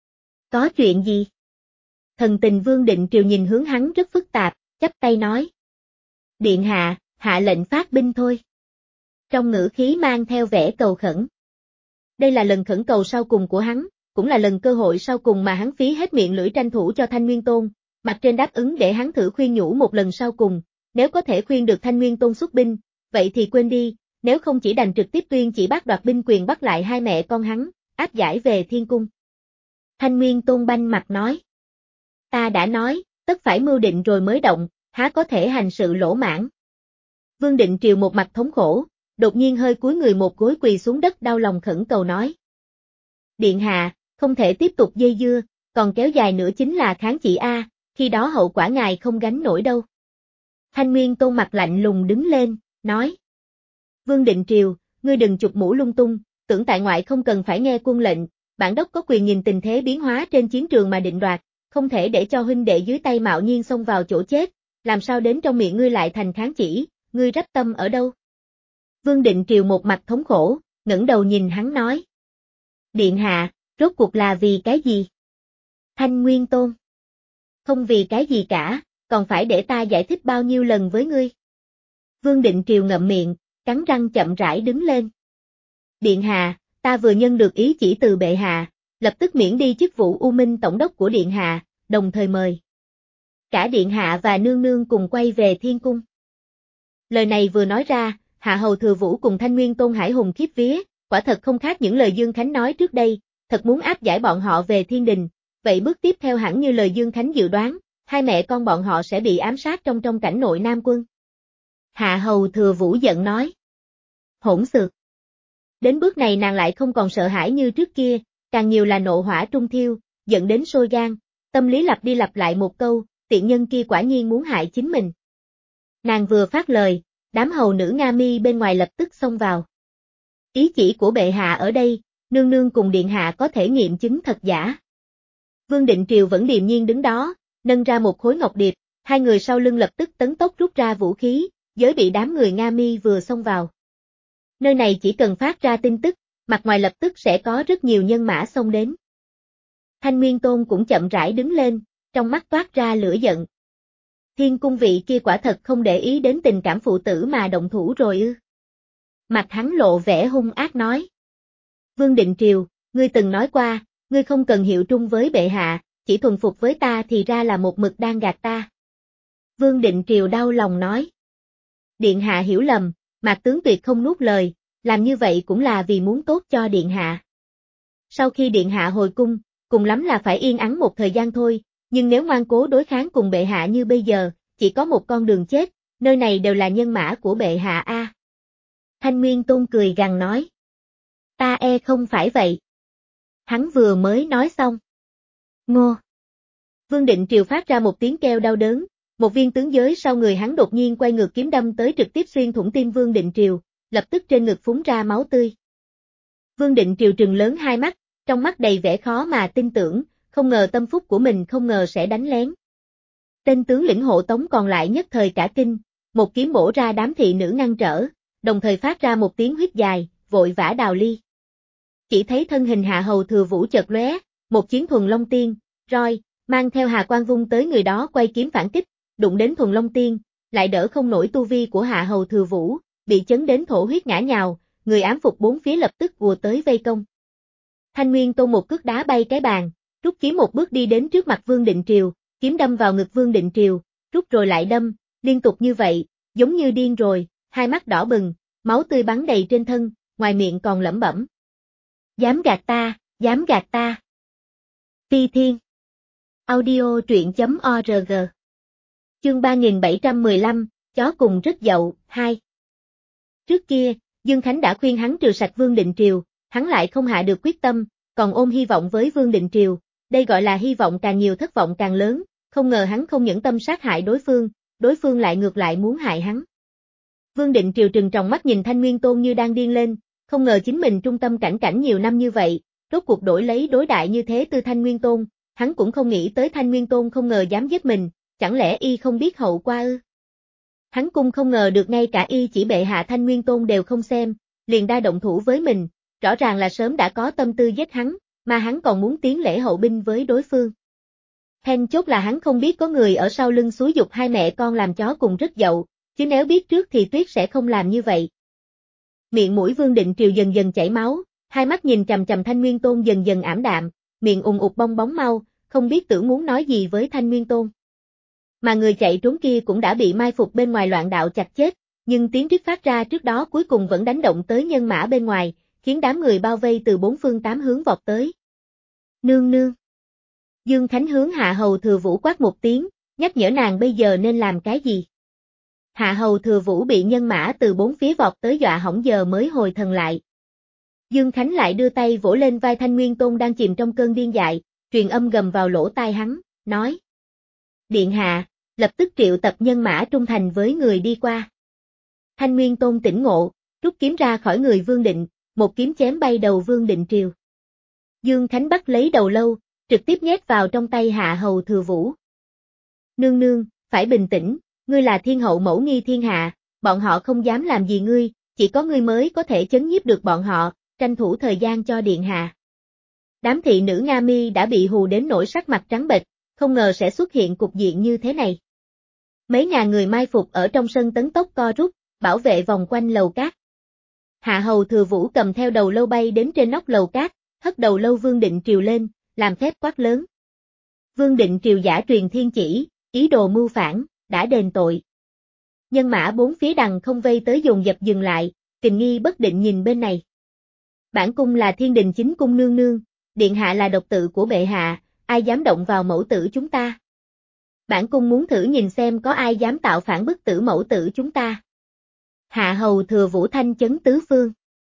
Có chuyện gì? Thần tình Vương Định Triều nhìn hướng hắn rất phức tạp, chắp tay nói. Điện hạ, hạ lệnh phát binh thôi. Trong ngữ khí mang theo vẻ cầu khẩn. Đây là lần khẩn cầu sau cùng của hắn, cũng là lần cơ hội sau cùng mà hắn phí hết miệng lưỡi tranh thủ cho Thanh Nguyên Tôn, mặt trên đáp ứng để hắn thử khuyên nhủ một lần sau cùng, nếu có thể khuyên được Thanh Nguyên Tôn xuất binh, vậy thì quên đi, nếu không chỉ đành trực tiếp tuyên chỉ bắt đoạt binh quyền bắt lại hai mẹ con hắn, áp giải về thiên cung. Thanh Nguyên Tôn banh mặt nói. Ta đã nói, tất phải mưu định rồi mới động, há có thể hành sự lỗ mãng. Vương Định Triều một mặt thống khổ, đột nhiên hơi cúi người một gối quỳ xuống đất đau lòng khẩn cầu nói. Điện hạ, không thể tiếp tục dây dưa, còn kéo dài nữa chính là kháng chỉ A, khi đó hậu quả ngài không gánh nổi đâu. Thanh Nguyên Tôn mặt lạnh lùng đứng lên, nói. Vương Định Triều, ngươi đừng chụp mũ lung tung, tưởng tại ngoại không cần phải nghe quân lệnh, bản đốc có quyền nhìn tình thế biến hóa trên chiến trường mà định đoạt, không thể để cho huynh đệ dưới tay mạo nhiên xông vào chỗ chết, làm sao đến trong miệng ngươi lại thành kháng chỉ, ngươi rắp tâm ở đâu? Vương Định Triều một mặt thống khổ, ngẩng đầu nhìn hắn nói. Điện hạ, rốt cuộc là vì cái gì? Thanh Nguyên Tôn. Không vì cái gì cả, còn phải để ta giải thích bao nhiêu lần với ngươi. Vương Định Triều ngậm miệng, cắn răng chậm rãi đứng lên. Điện hạ, ta vừa nhân được ý chỉ từ bệ hạ, lập tức miễn đi chức vụ U Minh Tổng đốc của điện hạ, đồng thời mời cả điện hạ và nương nương cùng quay về thiên cung. Lời này vừa nói ra, Hạ hầu Thừa Vũ cùng Thanh Nguyên Tôn hải hùng khiếp vía, quả thật không khác những lời Dương Khánh nói trước đây, thật muốn áp giải bọn họ về thiên đình, vậy bước tiếp theo hẳn như lời Dương Khánh dự đoán, hai mẹ con bọn họ sẽ bị ám sát trong trong cảnh nội Nam quân. Hạ hầu Thừa Vũ giận nói. Hỗn xược. Đến bước này nàng lại không còn sợ hãi như trước kia, càng nhiều là nộ hỏa trung thiêu, giận đến sôi gan, tâm lý lặp đi lặp lại một câu, tiện nhân kia quả nhiên muốn hại chính mình. Nàng vừa phát lời, đám hầu nữ Nga Mi bên ngoài lập tức xông vào. Ý chỉ của bệ hạ ở đây, nương nương cùng điện hạ có thể nghiệm chứng thật giả. Vương Định Triều vẫn điềm nhiên đứng đó, nâng ra một khối ngọc điệp, hai người sau lưng lập tức tấn tốc rút ra vũ khí, giới bị đám người Nga Mi vừa xông vào. Nơi này chỉ cần phát ra tin tức, mặt ngoài lập tức sẽ có rất nhiều nhân mã xông đến. Thanh Nguyên Tôn cũng chậm rãi đứng lên, trong mắt toát ra lửa giận. Thiên cung vị kia quả thật không để ý đến tình cảm phụ tử mà động thủ rồi ư. Mặt hắn lộ vẻ hung ác nói. Vương Định Triều, ngươi từng nói qua, ngươi không cần hiệu trung với bệ hạ, chỉ thuần phục với ta thì ra là một mực đang gạt ta. Vương Định Triều đau lòng nói. Điện hạ hiểu lầm, Mạc tướng tuyệt không nuốt lời, làm như vậy cũng là vì muốn tốt cho điện hạ. Sau khi điện hạ hồi cung, cùng lắm là phải yên ắng một thời gian thôi, nhưng nếu ngoan cố đối kháng cùng bệ hạ như bây giờ, chỉ có một con đường chết, nơi này đều là nhân mã của bệ hạ a. À. Thanh Nguyên Tôn cười gằn nói. Ta e không phải vậy. Hắn vừa mới nói xong. Ngô. Vương Định Triều phát ra một tiếng kêu đau đớn, một viên tướng giới sau người hắn đột nhiên quay ngược kiếm đâm tới trực tiếp xuyên thủng tim Vương Định Triều, lập tức trên ngực phúng ra máu tươi. Vương Định Triều trừng lớn hai mắt, trong mắt đầy vẻ khó mà tin tưởng, không ngờ tâm phúc của mình không ngờ sẽ đánh lén. Tên tướng lĩnh hộ tống còn lại nhất thời cả kinh, một kiếm bổ ra đám thị nữ ngăn trở, đồng thời phát ra một tiếng huýt dài, vội vã đào ly. Chỉ thấy thân hình Hạ Hầu Thừa Vũ chợt lóe, một chiến thuần long tiên, roi, mang theo hà quang vung tới người đó quay kiếm phản kích, đụng đến thuần long tiên, lại đỡ không nổi tu vi của Hạ Hầu Thừa Vũ, bị chấn đến thổ huyết ngã nhào, người ám phục bốn phía lập tức ùa tới vây công. Thanh Nguyên Tôn một cước đá bay cái bàn, rút kiếm một bước đi đến trước mặt Vương Định Triều, kiếm đâm vào ngực Vương Định Triều, rút rồi lại đâm, liên tục như vậy, giống như điên rồi, hai mắt đỏ bừng, máu tươi bắn đầy trên thân, ngoài miệng còn lẩm bẩm. Dám gạt ta, dám gạt ta. Phi Thiên. Audio truyện chấm org. Chương ba nghìn bảy trăm mười lăm, chó cùng rất dậu, hai. Trước kia, Dương Khánh đã khuyên hắn trừ sạch Vương Định Triều, hắn lại không hạ được quyết tâm, còn ôm hy vọng với Vương Định Triều, đây gọi là hy vọng càng nhiều thất vọng càng lớn, không ngờ hắn không nhẫn tâm sát hại đối phương, đối phương lại ngược lại muốn hại hắn. Vương Định Triều trừng tròng mắt nhìn Thanh Nguyên Tôn như đang điên lên, không ngờ chính mình trung tâm cảnh cảnh nhiều năm như vậy, rốt cuộc đổi lấy đối đại như thế từ Thanh Nguyên Tôn, hắn cũng không nghĩ tới Thanh Nguyên Tôn không ngờ dám giết mình, chẳng lẽ y không biết hậu quả ư? Hắn cũng không ngờ được ngay cả y chỉ bệ hạ Thanh Nguyên Tôn đều không xem, liền đa động thủ với mình, rõ ràng là sớm đã có tâm tư giết hắn, mà hắn còn muốn tiến lễ hậu binh với đối phương. Then chốt là hắn không biết có người ở sau lưng xúi giục hai mẹ con làm chó cùng rất dậu, chứ nếu biết trước thì Tuyết sẽ không làm như vậy. Miệng mũi Vương Định Triều dần dần chảy máu, hai mắt nhìn chằm chằm Thanh Nguyên Tôn dần dần ảm đạm, miệng ùng ục bong bóng mau, không biết tưởng muốn nói gì với Thanh Nguyên Tôn. Mà người chạy trốn kia cũng đã bị mai phục bên ngoài loạn đạo chặt chết, nhưng tiếng rít phát ra trước đó cuối cùng vẫn đánh động tới nhân mã bên ngoài, khiến đám người bao vây từ bốn phương tám hướng vọt tới. Nương nương. Dương Khánh hướng Hạ Hầu Thừa Vũ quát một tiếng, nhắc nhở nàng bây giờ nên làm cái gì. Hạ Hầu Thừa Vũ bị nhân mã từ bốn phía vọt tới dọa hỏng giờ mới hồi thần lại. Dương Khánh lại đưa tay vỗ lên vai Thanh Nguyên Tôn đang chìm trong cơn điên dại, truyền âm gầm vào lỗ tai hắn, nói. Điện hạ, lập tức triệu tập nhân mã trung thành với người đi qua. Thanh Nguyên Tôn tỉnh ngộ, rút kiếm ra khỏi người Vương Định, một kiếm chém bay đầu Vương Định Triều. Dương Khánh bắt lấy đầu lâu, trực tiếp nhét vào trong tay Hạ Hầu Thừa Vũ. Nương nương, phải bình tĩnh, ngươi là thiên hậu mẫu nghi thiên hạ, bọn họ không dám làm gì ngươi, chỉ có ngươi mới có thể chấn nhiếp được bọn họ, tranh thủ thời gian cho điện hạ. Đám thị nữ Nga Mi đã bị hù đến nỗi sắc mặt trắng bệch, không ngờ sẽ xuất hiện cục diện như thế này. Mấy ngàn người mai phục ở trong sân tấn tốc co rút, bảo vệ vòng quanh lầu cát. Hạ Hầu Thừa Vũ cầm theo đầu lâu bay đến trên nóc lầu cát, hất đầu lâu Vương Định Triều lên, làm phép quát lớn. Vương Định Triều giả truyền thiên chỉ, ý đồ mưu phản, đã đền tội. Nhân mã bốn phía đằng không vây tới dồn dập dừng lại, Kình Nghi bất định nhìn bên này. Bản cung là Thiên Đình chính cung nương nương, điện hạ là độc tự của bệ hạ, ai dám động vào mẫu tử chúng ta. Bản cung muốn thử nhìn xem có ai dám tạo phản bức tử mẫu tử chúng ta. Hạ Hầu Thừa Vũ thanh chấn tứ phương.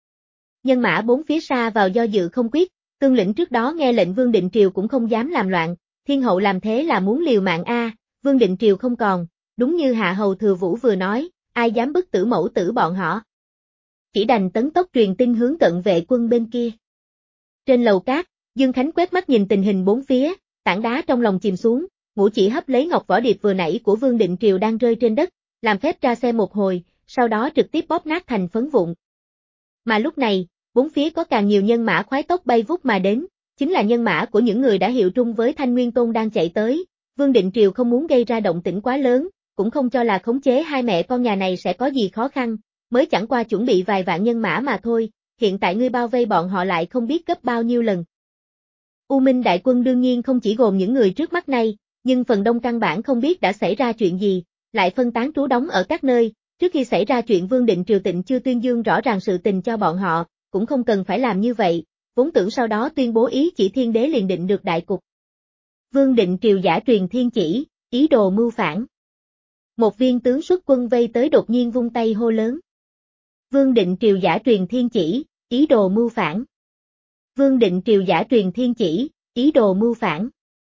Nhân mã bốn phía xa vào do dự không quyết, tương lĩnh trước đó nghe lệnh Vương Định Triều cũng không dám làm loạn, thiên hậu làm thế là muốn liều mạng a, Vương Định Triều không còn, đúng như Hạ Hầu Thừa Vũ vừa nói, ai dám bức tử mẫu tử bọn họ. Chỉ đành tấn tốc truyền tin hướng cận vệ quân bên kia. Trên lầu cát, Dương Khánh quét mắt nhìn tình hình bốn phía, tảng đá trong lòng chìm xuống, ngũ chỉ hấp lấy ngọc võ điệp vừa nãy của Vương Định Triều đang rơi trên đất, làm phép ra xe một hồi, sau đó trực tiếp bóp nát thành phấn vụn. Mà lúc này, bốn phía có càng nhiều nhân mã khoái tốc bay vút mà đến, chính là nhân mã của những người đã hiệu trung với Thanh Nguyên Tôn đang chạy tới. Vương Định Triều không muốn gây ra động tĩnh quá lớn, cũng không cho là khống chế hai mẹ con nhà này sẽ có gì khó khăn, mới chẳng qua chuẩn bị vài vạn nhân mã mà thôi, hiện tại ngươi bao vây bọn họ lại không biết gấp bao nhiêu lần. U Minh đại quân đương nhiên không chỉ gồm những người trước mắt này, nhưng phần đông căn bản không biết đã xảy ra chuyện gì, lại phân tán trú đóng ở các nơi, trước khi xảy ra chuyện Vương Định Triều Tịnh chưa tuyên dương rõ ràng sự tình cho bọn họ, cũng không cần phải làm như vậy, vốn tưởng sau đó tuyên bố ý chỉ thiên đế liền định được đại cục. Vương Định Triều giả truyền thiên chỉ, ý đồ mưu phản. Một viên tướng xuất quân vây tới đột nhiên vung tay hô lớn. Vương Định Triều giả truyền thiên chỉ, ý đồ mưu phản. Vương Định Triều giả truyền thiên chỉ, ý đồ mưu phản.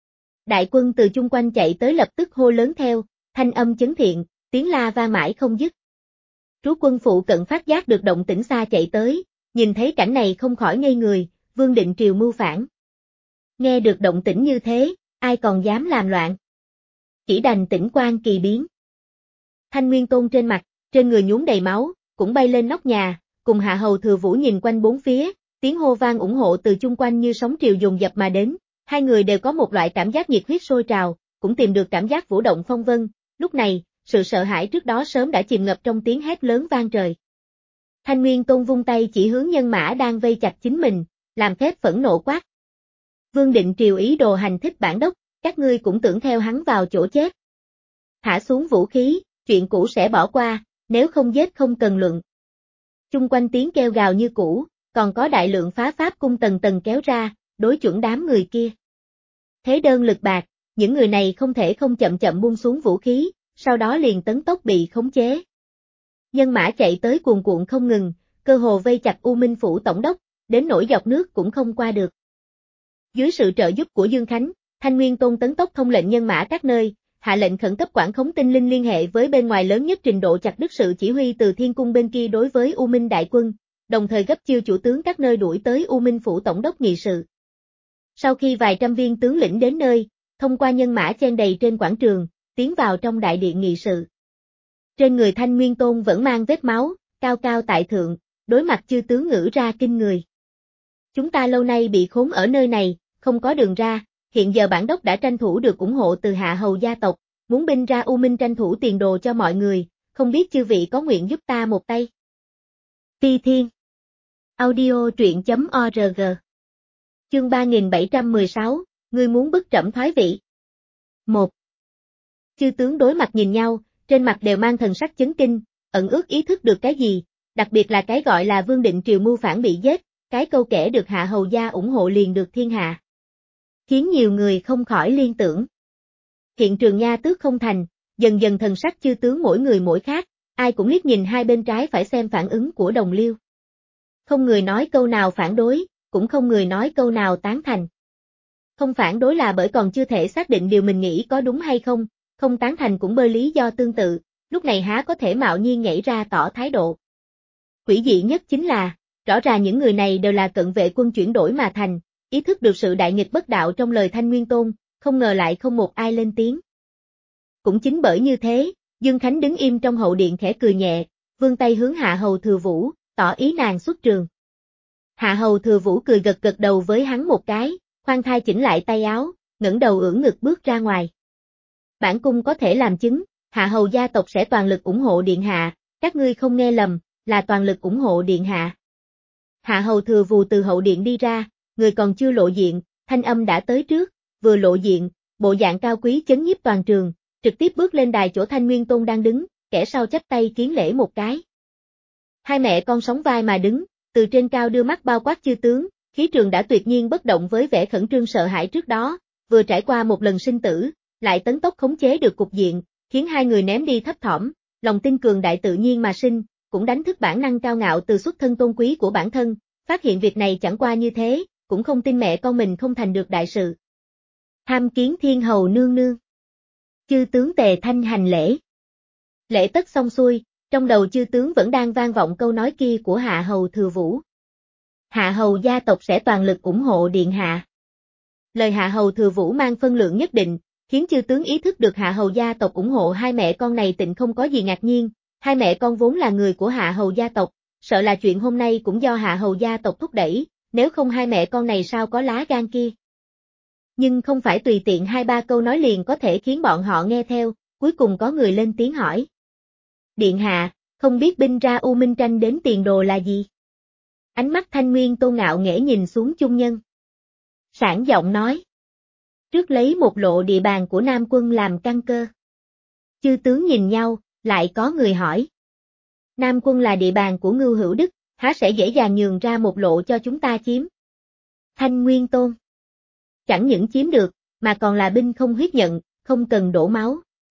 Đại quân từ chung quanh chạy tới lập tức hô lớn theo, thanh âm chấn thiện, tiếng la vang mãi không dứt. Trú quân phụ cận phát giác được động tĩnh xa chạy tới, nhìn thấy cảnh này không khỏi ngây người, Vương Định Triều mưu phản. Nghe được động tĩnh như thế, ai còn dám làm loạn. Chỉ đành tĩnh quan kỳ biến. Thanh Nguyên Tôn trên mặt, trên người nhuốm đầy máu, cũng bay lên nóc nhà, cùng Hạ Hầu Thừa Vũ nhìn quanh bốn phía, tiếng hô vang ủng hộ từ chung quanh như sóng triều dồn dập mà đến, hai người đều có một loại cảm giác nhiệt huyết sôi trào, cũng tìm được cảm giác vũ động phong vân, lúc này, sự sợ hãi trước đó sớm đã chìm ngập trong tiếng hét lớn vang trời. Thanh Nguyên Tôn vung tay chỉ hướng nhân mã đang vây chặt chính mình, làm phép phẫn nộ quát. Vương Định Triều ý đồ hành thích bản đốc, các ngươi cũng tưởng theo hắn vào chỗ chết. Thả xuống vũ khí, chuyện cũ sẽ bỏ qua, nếu không giết không cần luận. Chung quanh tiếng kêu gào như cũ, còn có đại lượng phá pháp cung tầng tầng kéo ra, đối chuẩn đám người kia. Thế đơn lực bạc, những người này không thể không chậm chậm buông xuống vũ khí, sau đó liền tấn tốc bị khống chế. Nhân mã chạy tới cuồn cuộn không ngừng, cơ hồ vây chặt U Minh Phủ tổng đốc, đến nỗi dọc nước cũng không qua được. Dưới sự trợ giúp của Dương Khánh, Thanh Nguyên Tôn tấn tốc thông lệnh nhân mã các nơi, hạ lệnh khẩn cấp quản khống tinh linh liên hệ với bên ngoài lớn nhất trình độ chặt đứt sự chỉ huy từ thiên cung bên kia đối với U Minh đại quân, đồng thời gấp chiêu chủ tướng các nơi đuổi tới U Minh Phủ tổng đốc nghị sự. Sau khi vài trăm viên tướng lĩnh đến nơi, thông qua nhân mã chen đầy trên quảng trường, tiến vào trong đại điện nghị sự. Trên người Thanh Nguyên Tôn vẫn mang vết máu, cao cao tại thượng, đối mặt chư tướng ngữ ra kinh người. Chúng ta lâu nay bị khốn ở nơi này, không có đường ra, hiện giờ bản đốc đã tranh thủ được ủng hộ từ Hạ Hầu gia tộc, muốn binh ra U Minh tranh thủ tiền đồ cho mọi người, không biết chư vị có nguyện giúp ta một tay. Phi Thiên Audio truyện.org Chương ba nghìn bảy trăm mười sáu, ngươi muốn bức trẫm thoái vị. một. Chư tướng đối mặt nhìn nhau, trên mặt đều mang thần sắc chấn kinh, ẩn ước ý thức được cái gì, đặc biệt là cái gọi là Vương Định Triều mưu phản bị giết, cái câu kể được Hạ Hầu gia ủng hộ liền được thiên hạ. Khiến nhiều người không khỏi liên tưởng. Hiện trường nha tước không thành, dần dần thần sắc chư tướng mỗi người mỗi khác, ai cũng liếc nhìn hai bên trái phải xem phản ứng của đồng liêu. Không người nói câu nào phản đối, cũng không người nói câu nào tán thành. Không phản đối là bởi còn chưa thể xác định điều mình nghĩ có đúng hay không, không tán thành cũng bởi lý do tương tự, lúc này há có thể mạo nhiên nhảy ra tỏ thái độ. Quỷ dị nhất chính là, rõ ràng những người này đều là cận vệ quân chuyển đổi mà thành, ý thức được sự đại nghịch bất đạo trong lời Thanh Nguyên Tôn, không ngờ lại không một ai lên tiếng. Cũng chính bởi như thế, Dương Khánh đứng im trong hậu điện khẽ cười nhẹ, vươn tay hướng Hạ Hầu Thừa Vũ, tỏ ý nàng xuất trường. Hạ Hầu Thừa Vũ cười gật gật đầu với hắn một cái, khoan thai chỉnh lại tay áo, ngẩng đầu ưỡn ngực bước ra ngoài. Bản cung có thể làm chứng, Hạ Hầu gia tộc sẽ toàn lực ủng hộ điện hạ, các ngươi không nghe lầm, là toàn lực ủng hộ điện hạ. Hạ Hầu Thừa Vũ từ hậu điện đi ra, người còn chưa lộ diện, thanh âm đã tới trước, vừa lộ diện, bộ dạng cao quý chấn nhiếp toàn trường, trực tiếp bước lên đài chỗ Thanh Nguyên Tôn đang đứng, kẻ sau chắp tay kiến lễ một cái. Hai mẹ con sóng vai mà đứng, từ trên cao đưa mắt bao quát chư tướng, khí trường đã tuyệt nhiên bất động với vẻ khẩn trương sợ hãi trước đó, vừa trải qua một lần sinh tử, lại tấn tốc khống chế được cục diện, khiến hai người ném đi thấp thỏm, lòng tin cường đại tự nhiên mà sinh, cũng đánh thức bản năng cao ngạo từ xuất thân tôn quý của bản thân, phát hiện việc này chẳng qua như thế, cũng không tin mẹ con mình không thành được đại sự. Tham kiến thiên hầu nương nương. Chư tướng tề thanh hành lễ. Lễ tất xong xuôi, trong đầu chư tướng vẫn đang vang vọng câu nói kia của Hạ Hầu Thừa Vũ. Hạ Hầu gia tộc sẽ toàn lực ủng hộ điện hạ. Lời Hạ Hầu Thừa Vũ mang phân lượng nhất định, khiến chư tướng ý thức được Hạ Hầu gia tộc ủng hộ hai mẹ con này tịnh không có gì ngạc nhiên, hai mẹ con vốn là người của Hạ Hầu gia tộc, sợ là chuyện hôm nay cũng do Hạ Hầu gia tộc thúc đẩy, nếu không hai mẹ con này sao có lá gan kia. Nhưng không phải tùy tiện hai ba câu nói liền có thể khiến bọn họ nghe theo, cuối cùng có người lên tiếng hỏi. Điện hạ, không biết binh ra U Minh tranh đến tiền đồ là gì? Ánh mắt Thanh Nguyên Tôn ngạo nghễ nhìn xuống chung nhân. Sảng giọng nói. Trước lấy một lộ địa bàn của Nam quân làm căn cơ. Chư tướng nhìn nhau, lại có người hỏi. Nam quân là địa bàn của Ngưu Hữu Đức, há sẽ dễ dàng nhường ra một lộ cho chúng ta chiếm? Thanh Nguyên Tôn. Chẳng những chiếm được, mà còn là binh không huyết nhận, không cần đổ máu.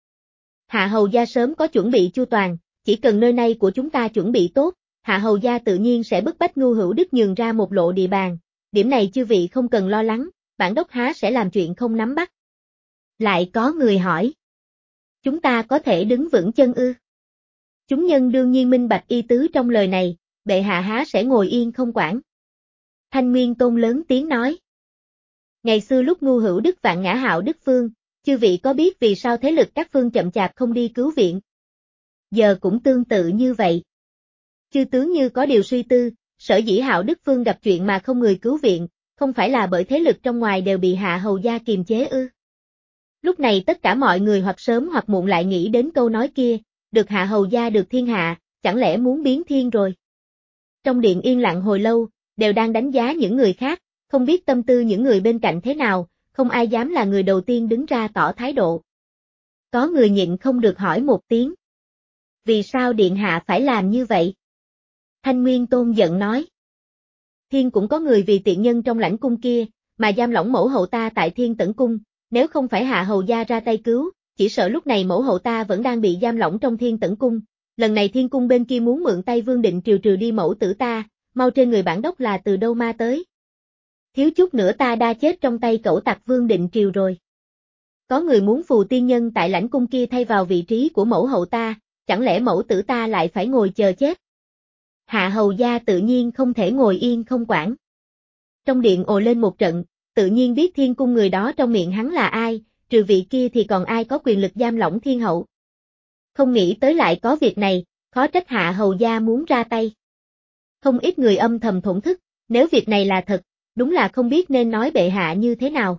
Hạ hầu gia sớm có chuẩn bị chu toàn, chỉ cần nơi này của chúng ta chuẩn bị tốt, Hạ hầu gia tự nhiên sẽ bức bách Ngưu Hữu Đức nhường ra một lộ địa bàn, điểm này chư vị không cần lo lắng, bản đốc há sẽ làm chuyện không nắm bắt. Lại có người hỏi. Chúng ta có thể đứng vững chân ư? Chúng nhân đương nhiên minh bạch ý tứ trong lời này, bệ hạ há sẽ ngồi yên không quản. Thanh Nguyên Tôn lớn tiếng nói. Ngày xưa lúc Ngưu Hữu Đức vạn ngã Hạo Đức Phương, chư vị có biết vì sao thế lực các phương chậm chạp không đi cứu viện? Giờ cũng tương tự như vậy. Chư tướng như có điều suy tư, sở dĩ Hạo Đức Phương gặp chuyện mà không người cứu viện, không phải là bởi thế lực trong ngoài đều bị Hạ hầu gia kiềm chế ư? Lúc này tất cả mọi người hoặc sớm hoặc muộn lại nghĩ đến câu nói kia, được Hạ hầu gia được thiên hạ, chẳng lẽ muốn biến thiên rồi? Trong điện yên lặng hồi lâu, đều đang đánh giá những người khác, không biết tâm tư những người bên cạnh thế nào, không ai dám là người đầu tiên đứng ra tỏ thái độ. Có người nhịn không được hỏi một tiếng. Vì sao điện hạ phải làm như vậy? Thanh Nguyên Tôn giận nói. Thiên cũng có người vì tiện nhân trong lãnh cung kia, mà giam lỏng mẫu hậu ta tại Thiên Tẩn Cung, nếu không phải Hạ hầu gia ra tay cứu, chỉ sợ lúc này mẫu hậu ta vẫn đang bị giam lỏng trong Thiên Tẩn Cung. Lần này Thiên Cung bên kia muốn mượn tay Vương Định Triều trừ đi mẫu tử ta, mau trên người bản đốc là từ đâu ma tới. Thiếu chút nữa ta đã chết trong tay cẩu tặc Vương Định Triều rồi. Có người muốn phù tiên nhân tại lãnh cung kia thay vào vị trí của mẫu hậu ta, chẳng lẽ mẫu tử ta lại phải ngồi chờ chết? Hạ hầu gia tự nhiên không thể ngồi yên không quản. Trong điện ồ lên một trận, tự nhiên biết Thiên Cung người đó trong miệng hắn là ai, trừ vị kia thì còn ai có quyền lực giam lỏng thiên hậu. Không nghĩ tới lại có việc này, khó trách Hạ hầu gia muốn ra tay. Không ít người âm thầm thổn thức, nếu việc này là thật, đúng là không biết nên nói bệ hạ như thế nào.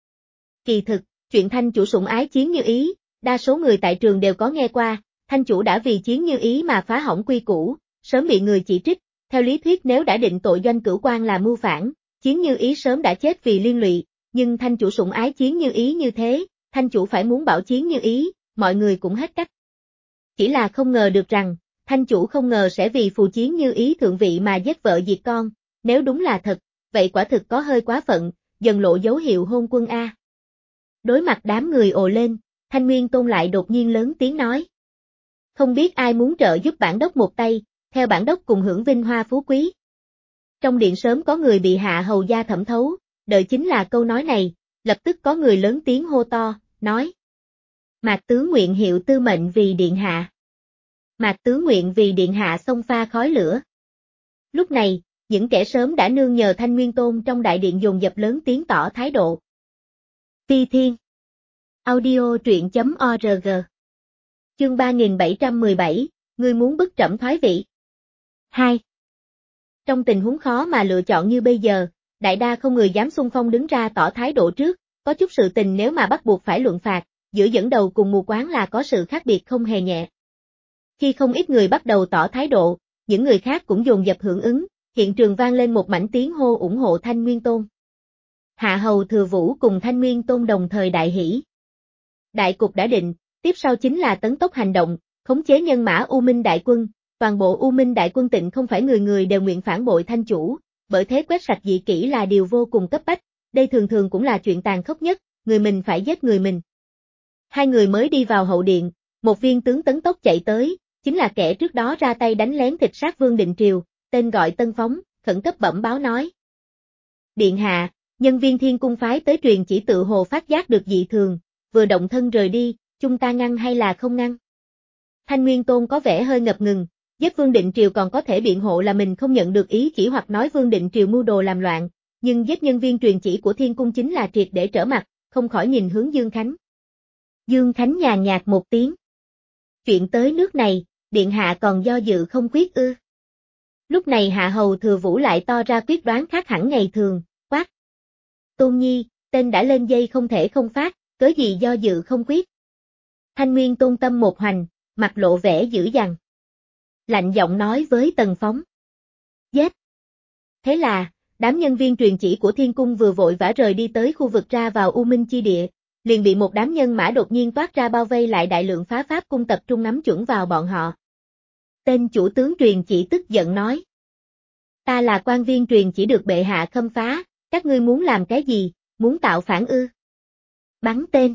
Kỳ thực, chuyện Thanh chủ sủng ái Chiến Như Ý, đa số người tại trường đều có nghe qua, Thanh chủ đã vì Chiến Như Ý mà phá hỏng quy củ, sớm bị người chỉ trích, theo lý thuyết nếu đã định tội Doanh Cửu Quan là mưu phản, Chiến Như Ý sớm đã chết vì liên lụy, nhưng Thanh chủ sủng ái Chiến Như Ý như thế, Thanh chủ phải muốn bảo Chiến Như Ý, mọi người cũng hết cách. Chỉ là không ngờ được rằng, Thanh chủ không ngờ sẽ vì phù Chiến Như Ý thượng vị mà giết vợ diệt con, nếu đúng là thật, vậy quả thực có hơi quá phận, dần lộ dấu hiệu hôn quân A. Đối mặt đám người ồ lên, Thanh Nguyên Tôn lại đột nhiên lớn tiếng nói. Không biết ai muốn trợ giúp bản đốc một tay, theo bản đốc cùng hưởng vinh hoa phú quý. Trong điện sớm có người bị Hạ hầu gia thẩm thấu, đợi chính là câu nói này, lập tức có người lớn tiếng hô to, nói. Mạc tướng nguyện hiệu tư mệnh vì điện hạ. Mạc tướng nguyện vì điện hạ xông pha khói lửa. Lúc này, những kẻ sớm đã nương nhờ Thanh Nguyên Tôn trong đại điện dồn dập lớn tiếng tỏ thái độ. Phi Thiên. Audio truyện chấm org. Chương ba nghìn bảy trăm mười bảy, ngươi muốn bức trẫm thoái vị. hai. Trong tình huống khó mà lựa chọn như bây giờ, đại đa không người dám xung phong đứng ra tỏ thái độ trước, có chút sự tình nếu mà bắt buộc phải luận phạt, giữa dẫn đầu cùng mù quáng là có sự khác biệt không hề nhẹ. Khi không ít người bắt đầu tỏ thái độ, những người khác cũng dồn dập hưởng ứng, hiện trường vang lên một mảnh tiếng hô ủng hộ Thanh Nguyên Tôn. Hạ hầu Thừa Vũ cùng Thanh Nguyên Tôn đồng thời đại hỉ. Đại cục đã định, tiếp sau chính là tấn tốc hành động, khống chế nhân mã U Minh đại quân, toàn bộ U Minh đại quân tịnh không phải người người đều nguyện phản bội Thanh chủ, bởi thế quét sạch dị kỷ là điều vô cùng cấp bách, đây thường thường cũng là chuyện tàn khốc nhất, người mình phải giết người mình. Hai người mới đi vào hậu điện, một viên tướng tấn tốc chạy tới, chính là kẻ trước đó ra tay đánh lén thịt sát Vương Định Triều, tên gọi Tân Phóng, khẩn cấp bẩm báo nói. Điện hạ, nhân viên Thiên Cung phái tới truyền chỉ tự hồ phát giác được dị thường, vừa động thân rời đi, chúng ta ngăn hay là không ngăn? Thanh Nguyên Tôn có vẻ hơi ngập ngừng, giết Vương Định Triều còn có thể biện hộ là mình không nhận được ý chỉ hoặc nói Vương Định Triều mưu đồ làm loạn, nhưng giết nhân viên truyền chỉ của Thiên Cung chính là triệt để trở mặt, không khỏi nhìn hướng Dương Khánh. Dương Khánh nhàn nhạt một tiếng. Chuyện tới nước này, điện hạ còn do dự không quyết ư? Lúc này Hạ hầu Thừa Vũ lại to ra quyết đoán khác hẳn ngày thường, quát. Tôn Nhi, tên đã lên dây không thể không phát, cớ gì do dự không quyết? Thanh Nguyên Tôn tâm một hoành, mặt lộ vẻ dữ dằn. Lạnh giọng nói với Tần Phóng. Giết! Thế là, đám nhân viên truyền chỉ của Thiên Cung vừa vội vã rời đi tới khu vực ra vào U Minh chi địa, liền bị một đám nhân mã đột nhiên toát ra bao vây lại đại lượng phá pháp cung tập trung nắm chuẩn vào bọn họ. Tên chủ tướng truyền chỉ tức giận nói. Ta là quan viên truyền chỉ được bệ hạ khâm phá, Các ngươi muốn làm cái gì, muốn tạo phản ư? Bắn tên.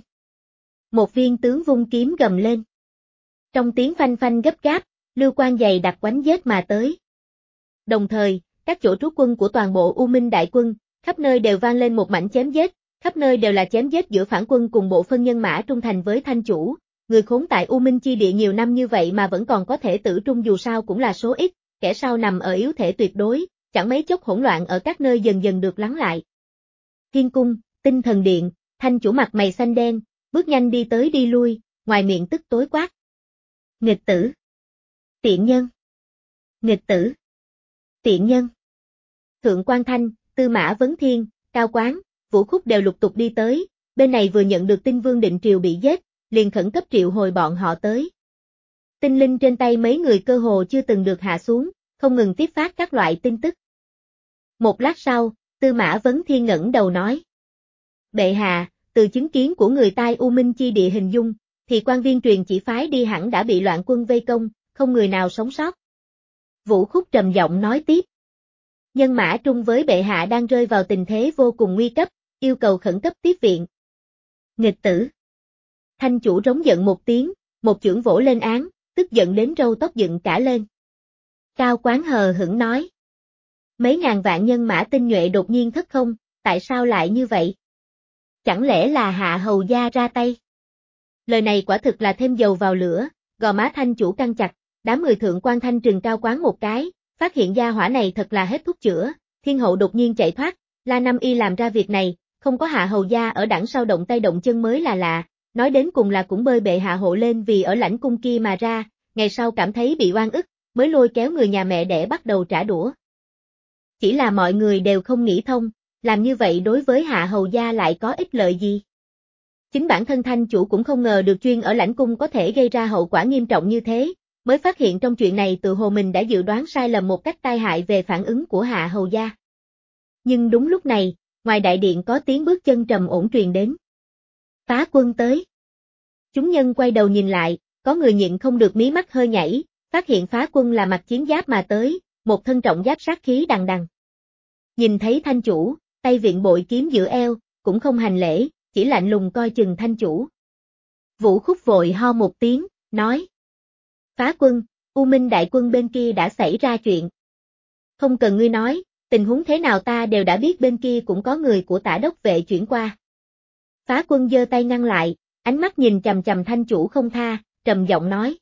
Một viên tướng vung kiếm gầm lên. Trong tiếng phanh phanh gấp gáp, lưu quang dày đặc quánh giết mà tới. Đồng thời, các chỗ trú quân của toàn bộ U Minh đại quân, khắp nơi đều vang lên một mảnh chém giết, khắp nơi đều là chém giết giữa phản quân cùng bộ phân nhân mã trung thành với Thanh chủ. Người khốn tại U Minh chi địa nhiều năm như vậy mà vẫn còn có thể tử trung dù sao cũng là số ít, kẻ sau nằm ở yếu thể tuyệt đối, chẳng mấy chốc hỗn loạn ở các nơi dần dần được lắng lại. Thiên cung, Tinh Thần Điện, Thanh chủ mặt mày xanh đen, bước nhanh đi tới đi lui, ngoài miệng tức tối quát. Nghịch tử! Tiện nhân! Nghịch tử! Tiện nhân! Thượng Quan Thanh, Tư Mã Vấn Thiên, Cao Quán, Vũ Khúc đều lục tục đi tới, bên này vừa nhận được tin Vương Định Triều bị giết, liền khẩn cấp triệu hồi bọn họ tới. Tinh linh trên tay mấy người cơ hồ chưa từng được hạ xuống, không ngừng tiếp phát các loại tin tức. Một lát sau, Tư Mã Vấn Thiên ngẩng đầu nói. Bệ hạ, từ chứng kiến của người tai U Minh chi địa hình dung, thì quan viên truyền chỉ phái đi hẳn đã bị loạn quân vây công, không người nào sống sót. Vũ Khúc trầm giọng nói tiếp. Nhân mã trung với bệ hạ đang rơi vào tình thế vô cùng nguy cấp, yêu cầu khẩn cấp tiếp viện. Nghịch tử! Thanh chủ rống giận một tiếng, một chưởng vỗ lên án, tức giận đến râu tóc dựng cả lên. Cao Quán hờ hững nói. Mấy ngàn vạn nhân mã tinh nhuệ đột nhiên thất không, tại sao lại như vậy? Chẳng lẽ là Hạ Hầu gia ra tay? Lời này quả thực là thêm dầu vào lửa, gò má Thanh chủ căng chặt, đám người Thượng Quan Thanh trừng Cao Quán một cái, phát hiện gia hỏa này thật là hết thuốc chữa, thiên hậu đột nhiên chạy thoát, La Năm Y làm ra việc này, không có Hạ Hầu gia ở đằng sau động tay động chân mới là lạ, nói đến cùng là cũng bơi bệ hạ hộ lên vì ở lãnh cung kia mà ra, ngày sau cảm thấy bị oan ức, mới lôi kéo người nhà mẹ đẻ bắt đầu trả đũa. Chỉ là mọi người đều không nghĩ thông, làm như vậy đối với Hạ Hầu gia lại có ích lợi gì? Chính bản thân Thanh chủ cũng không ngờ được chuyên ở lãnh cung có thể gây ra hậu quả nghiêm trọng như thế, mới phát hiện trong chuyện này tự hồ mình đã dự đoán sai lầm một cách tai hại về phản ứng của Hạ Hầu gia. Nhưng đúng lúc này, ngoài đại điện có tiếng bước chân trầm ổn truyền đến. Phá quân tới. Chúng nhân quay đầu nhìn lại, có người nhịn không được mí mắt hơi nhảy, phát hiện phá quân là mặc chiến giáp mà tới, một thân trọng giáp sát khí đằng đằng. Nhìn thấy Thanh chủ, tay viện bội kiếm giữa eo, cũng không hành lễ, chỉ lạnh lùng coi chừng Thanh chủ. Vũ Khúc vội ho một tiếng, nói. Phá quân, U Minh đại quân bên kia đã xảy ra chuyện. Không cần ngươi nói, tình huống thế nào ta đều đã biết, bên kia cũng có người của Tả đốc vệ chuyển qua. Phá quân giơ tay ngăn lại, ánh mắt nhìn chằm chằm Thanh chủ không tha, trầm giọng nói.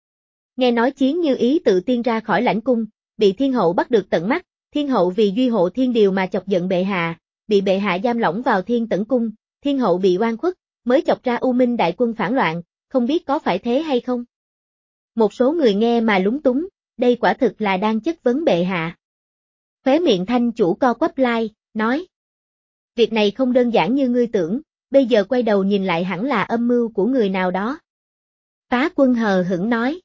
Nghe nói Chiến Như Ý tự tiên ra khỏi lãnh cung, bị thiên hậu bắt được tận mắt, thiên hậu vì duy hộ thiên điều mà chọc giận bệ hạ, bị bệ hạ giam lỏng vào Thiên Tẩn cung, thiên hậu bị oan khuất, mới chọc ra U Minh đại quân phản loạn, không biết có phải thế hay không? Một số người nghe mà lúng túng, đây quả thực là đang chất vấn bệ hạ. Khóe miệng Thanh chủ co quắp lai, nói. Việc này không đơn giản như ngươi tưởng, bây giờ quay đầu nhìn lại hẳn là âm mưu của người nào đó. Phá quân hờ hững nói.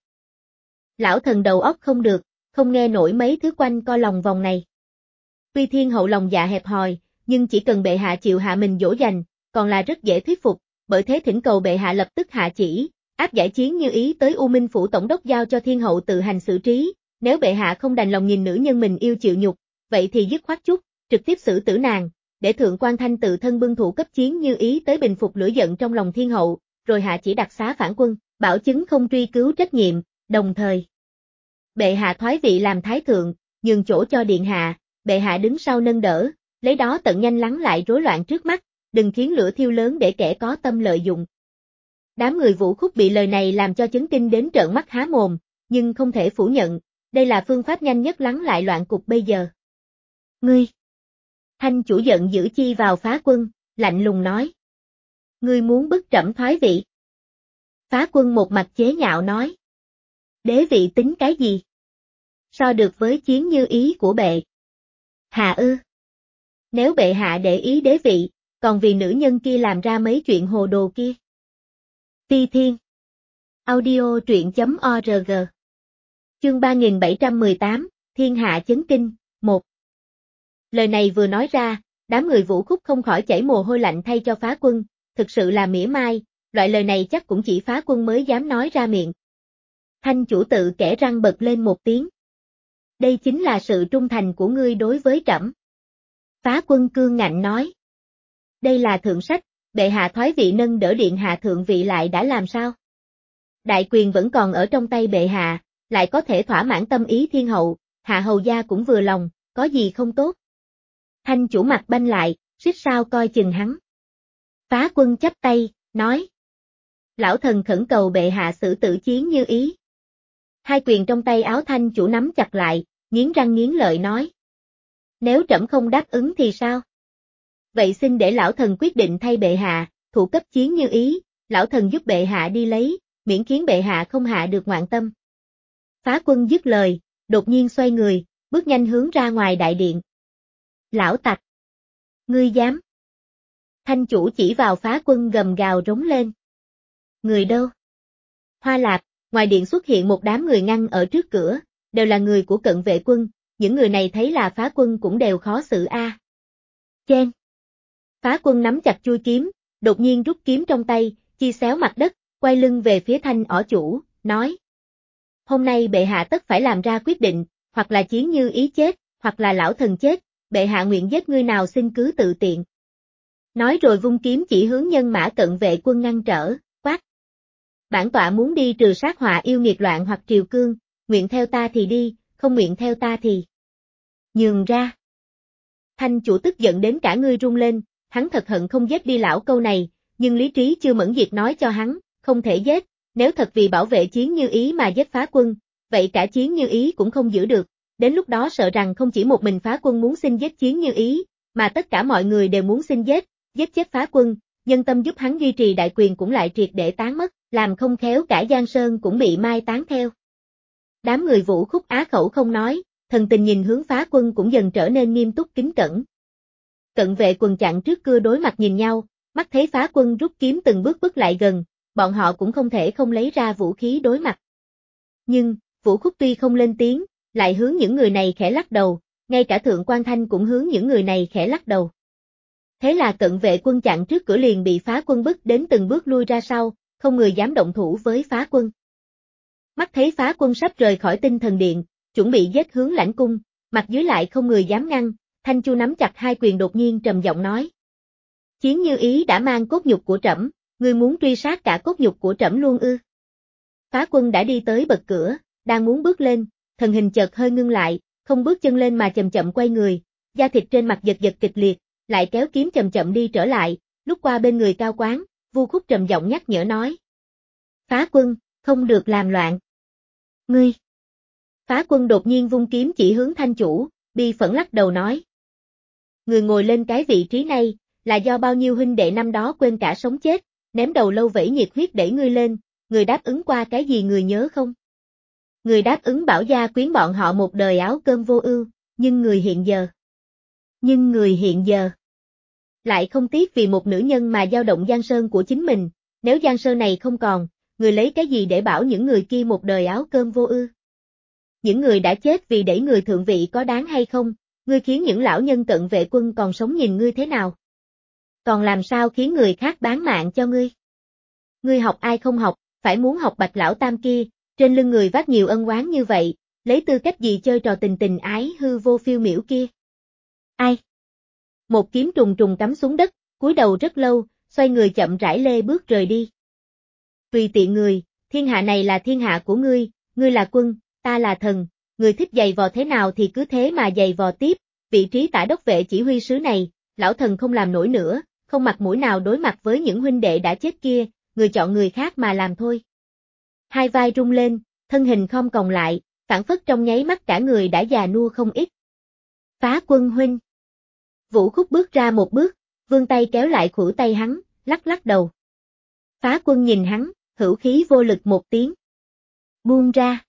Lão thần đầu óc không được, không nghe nổi mấy thứ quanh co lòng vòng này. Tuy thiên hậu lòng dạ hẹp hòi, nhưng chỉ cần bệ hạ chịu hạ mình dỗ dành, còn là rất dễ thuyết phục, bởi thế thỉnh cầu bệ hạ lập tức hạ chỉ, áp giải Chiến Như Ý tới U Minh phủ tổng đốc giao cho thiên hậu tự hành xử trí, nếu bệ hạ không đành lòng nhìn nữ nhân mình yêu chịu nhục, vậy thì dứt khoát chút, trực tiếp xử tử nàng, để Thượng Quan Thanh tự thân bưng thủ cấp Chiến Như Ý tới bình phục lửa giận trong lòng thiên hậu, rồi hạ chỉ đặc xá phản quân, bảo chứng không truy cứu trách nhiệm, đồng thời. Bệ hạ thoái vị làm thái thượng, nhường chỗ cho điện hạ, bệ hạ đứng sau nâng đỡ, lấy đó tận nhanh lắng lại rối loạn trước mắt, đừng khiến lửa thiêu lớn để kẻ có tâm lợi dụng. Đám người Vũ Khúc bị lời này làm cho chấn kinh đến trợn mắt há mồm, nhưng không thể phủ nhận, đây là phương pháp nhanh nhất lắng lại loạn cục bây giờ. Ngươi! Thanh chủ giận dữ chi vào Phá quân, lạnh lùng nói. Ngươi muốn bức trẫm thoái vị. Phá quân một mặt chế nhạo nói. Đế vị tính cái gì? So được với Chiến Như Ý của bệ hạ ư? Nếu bệ hạ để ý đế vị, còn vì nữ nhân kia làm ra mấy chuyện hồ đồ kia. Phi Thiên Audio truyện chấm org Chương ba nghìn bảy trăm mười tám, Thiên hạ chấn kinh, một. Lời này vừa nói ra, đám người Vũ Khúc không khỏi chảy mồ hôi lạnh thay cho Phá quân, thực sự là mỉa mai, loại lời này chắc cũng chỉ Phá quân mới dám nói ra miệng. Thanh chủ tự kẻ răng bật lên một tiếng. Đây chính là sự trung thành của ngươi đối với trẫm. Phá Quân cương ngạnh nói. Đây là thượng sách, bệ hạ thoái vị nâng đỡ điện hạ thượng vị lại đã làm sao? Đại quyền vẫn còn ở trong tay bệ hạ, lại có thể thỏa mãn tâm ý thiên hậu, hạ hầu gia cũng vừa lòng, có gì không tốt? Thanh chủ mặt banh lại, xích sao coi chừng hắn. Phá Quân chắp tay, nói. Lão thần khẩn cầu bệ hạ xử tử Chiến Như Ý. Hai quyền trong tay áo thanh chủ nắm chặt lại, nghiến răng nghiến lợi nói. Nếu trẫm không đáp ứng thì sao? Vậy xin để lão thần quyết định thay bệ hạ, thụ cấp Chiến Như Ý, lão thần giúp bệ hạ đi lấy, miễn khiến bệ hạ không hạ được ngoạn tâm. Phá Quân dứt lời, đột nhiên xoay người, bước nhanh hướng ra ngoài đại điện. Lão tặc! Ngươi dám! Thanh chủ chỉ vào Phá Quân gầm gào rống lên. Người đâu? Hoa Lạp, ngoài điện xuất hiện một đám người ngăn ở trước cửa, đều là người của Cận Vệ Quân, những người này thấy là Phá Quân cũng đều khó xử a. À. Chen! Phá Quân nắm chặt chuôi kiếm, đột nhiên rút kiếm trong tay, chi xéo mặt đất, quay lưng về phía Thanh ỏ chủ, nói. Hôm nay bệ hạ tất phải làm ra quyết định, hoặc là Chiến Như Ý chết, hoặc là lão thần chết, bệ hạ nguyện giết ngươi nào xin cứ tự tiện. Nói rồi vung kiếm chỉ hướng nhân mã Cận Vệ Quân ngăn trở, quát. Bản tọa muốn đi trừ sát họa yêu nghiệt loạn hoặc triều cương, nguyện theo ta thì đi, không nguyện theo ta thì nhường ra. Thanh chủ tức giận đến cả người run lên, hắn thật hận không giết đi lão câu này, nhưng lý trí chưa mẫn diệt nói cho hắn, không thể giết, nếu thật vì bảo vệ Chiến Như Ý mà giết Phá Quân, vậy cả Chiến Như Ý cũng không giữ được, đến lúc đó sợ rằng không chỉ một mình Phá Quân muốn xin giết Chiến Như Ý, mà tất cả mọi người đều muốn xin giết, giết chết Phá Quân, nhân tâm giúp hắn duy trì đại quyền cũng lại triệt để tán mất, làm không khéo cả Giang Sơn cũng bị mai tán theo. Đám người Vũ Khúc á khẩu không nói, thần tình nhìn hướng Phá Quân cũng dần trở nên nghiêm túc kính cẩn. Cận Vệ Quần chặn trước cưa đối mặt nhìn nhau, mắt thấy Phá Quân rút kiếm từng bước bước lại gần, bọn họ cũng không thể không lấy ra vũ khí đối mặt. Nhưng, Vũ Khúc tuy không lên tiếng, lại hướng những người này khẽ lắc đầu, ngay cả Thượng Quan Thanh cũng hướng những người này khẽ lắc đầu. Thế là Cận Vệ Quân chặn trước cửa liền bị Phá Quân bức đến từng bước lui ra sau, không người dám động thủ với Phá Quân. Mắt thấy Phá Quân sắp rời khỏi Tinh Thần Điện, chuẩn bị giết hướng Lãnh Cung, mặt dưới lại không người dám ngăn, Thanh Chu nắm chặt hai quyền đột nhiên trầm giọng nói. Chiến Như Ý đã mang cốt nhục của trẫm, ngươi muốn truy sát cả cốt nhục của trẫm luôn ư? Phá Quân đã đi tới bậc cửa, đang muốn bước lên, thần hình chợt hơi ngưng lại, không bước chân lên mà chậm chậm quay người, da thịt trên mặt giật giật kịch liệt, lại kéo kiếm chậm chậm đi trở lại, lúc qua bên người Cao Quán, Vu Khúc trầm giọng nhắc nhở nói. Phá Quân, không được làm loạn. Ngươi! Phá Quân đột nhiên vung kiếm chỉ hướng Thanh chủ, bi phẫn lắc đầu nói. Người ngồi lên cái vị trí này, là do bao nhiêu huynh đệ năm đó quên cả sống chết, ném đầu lâu vẩy nhiệt huyết đẩy ngươi lên, người đáp ứng qua cái gì người nhớ không? Người đáp ứng bảo gia quyến bọn họ một đời áo cơm vô ưu, nhưng người hiện giờ. Nhưng người hiện giờ. Lại không tiếc vì một nữ nhân mà dao động Giang Sơn của chính mình, nếu Giang Sơn này không còn, người lấy cái gì để bảo những người kia một đời áo cơm vô ưu? Những người đã chết vì đẩy người thượng vị có đáng hay không, ngươi khiến những lão nhân Cận Vệ Quân còn sống nhìn ngươi thế nào? Còn làm sao khiến người khác bán mạng cho ngươi? Ngươi học ai không học, phải muốn học Bạch lão tam kia, trên lưng người vác nhiều ân oán như vậy, lấy tư cách gì chơi trò tình tình ái hư vô phiêu miểu kia? Ai? Một kiếm trùng trùng cắm xuống đất, cúi đầu rất lâu, xoay người chậm rãi lê bước rời đi. Tùy tiện người, thiên hạ này là thiên hạ của ngươi, ngươi là quân, ta là thần, người thích giày vò thế nào thì cứ thế mà giày vò tiếp, vị trí tả đốc vệ chỉ huy sứ này, lão thần không làm nổi nữa, không mặt mũi nào đối mặt với những huynh đệ đã chết kia, người chọn người khác mà làm thôi. Hai vai rung lên, thân hình khom còng lại, phản phất trong nháy mắt cả người đã già nua không ít. Phá Quân huynh. Vũ Khúc bước ra một bước, vươn tay kéo lại khuỷu tay hắn, lắc lắc đầu. Phá Quân nhìn hắn, hữu khí vô lực một tiếng. Buông ra.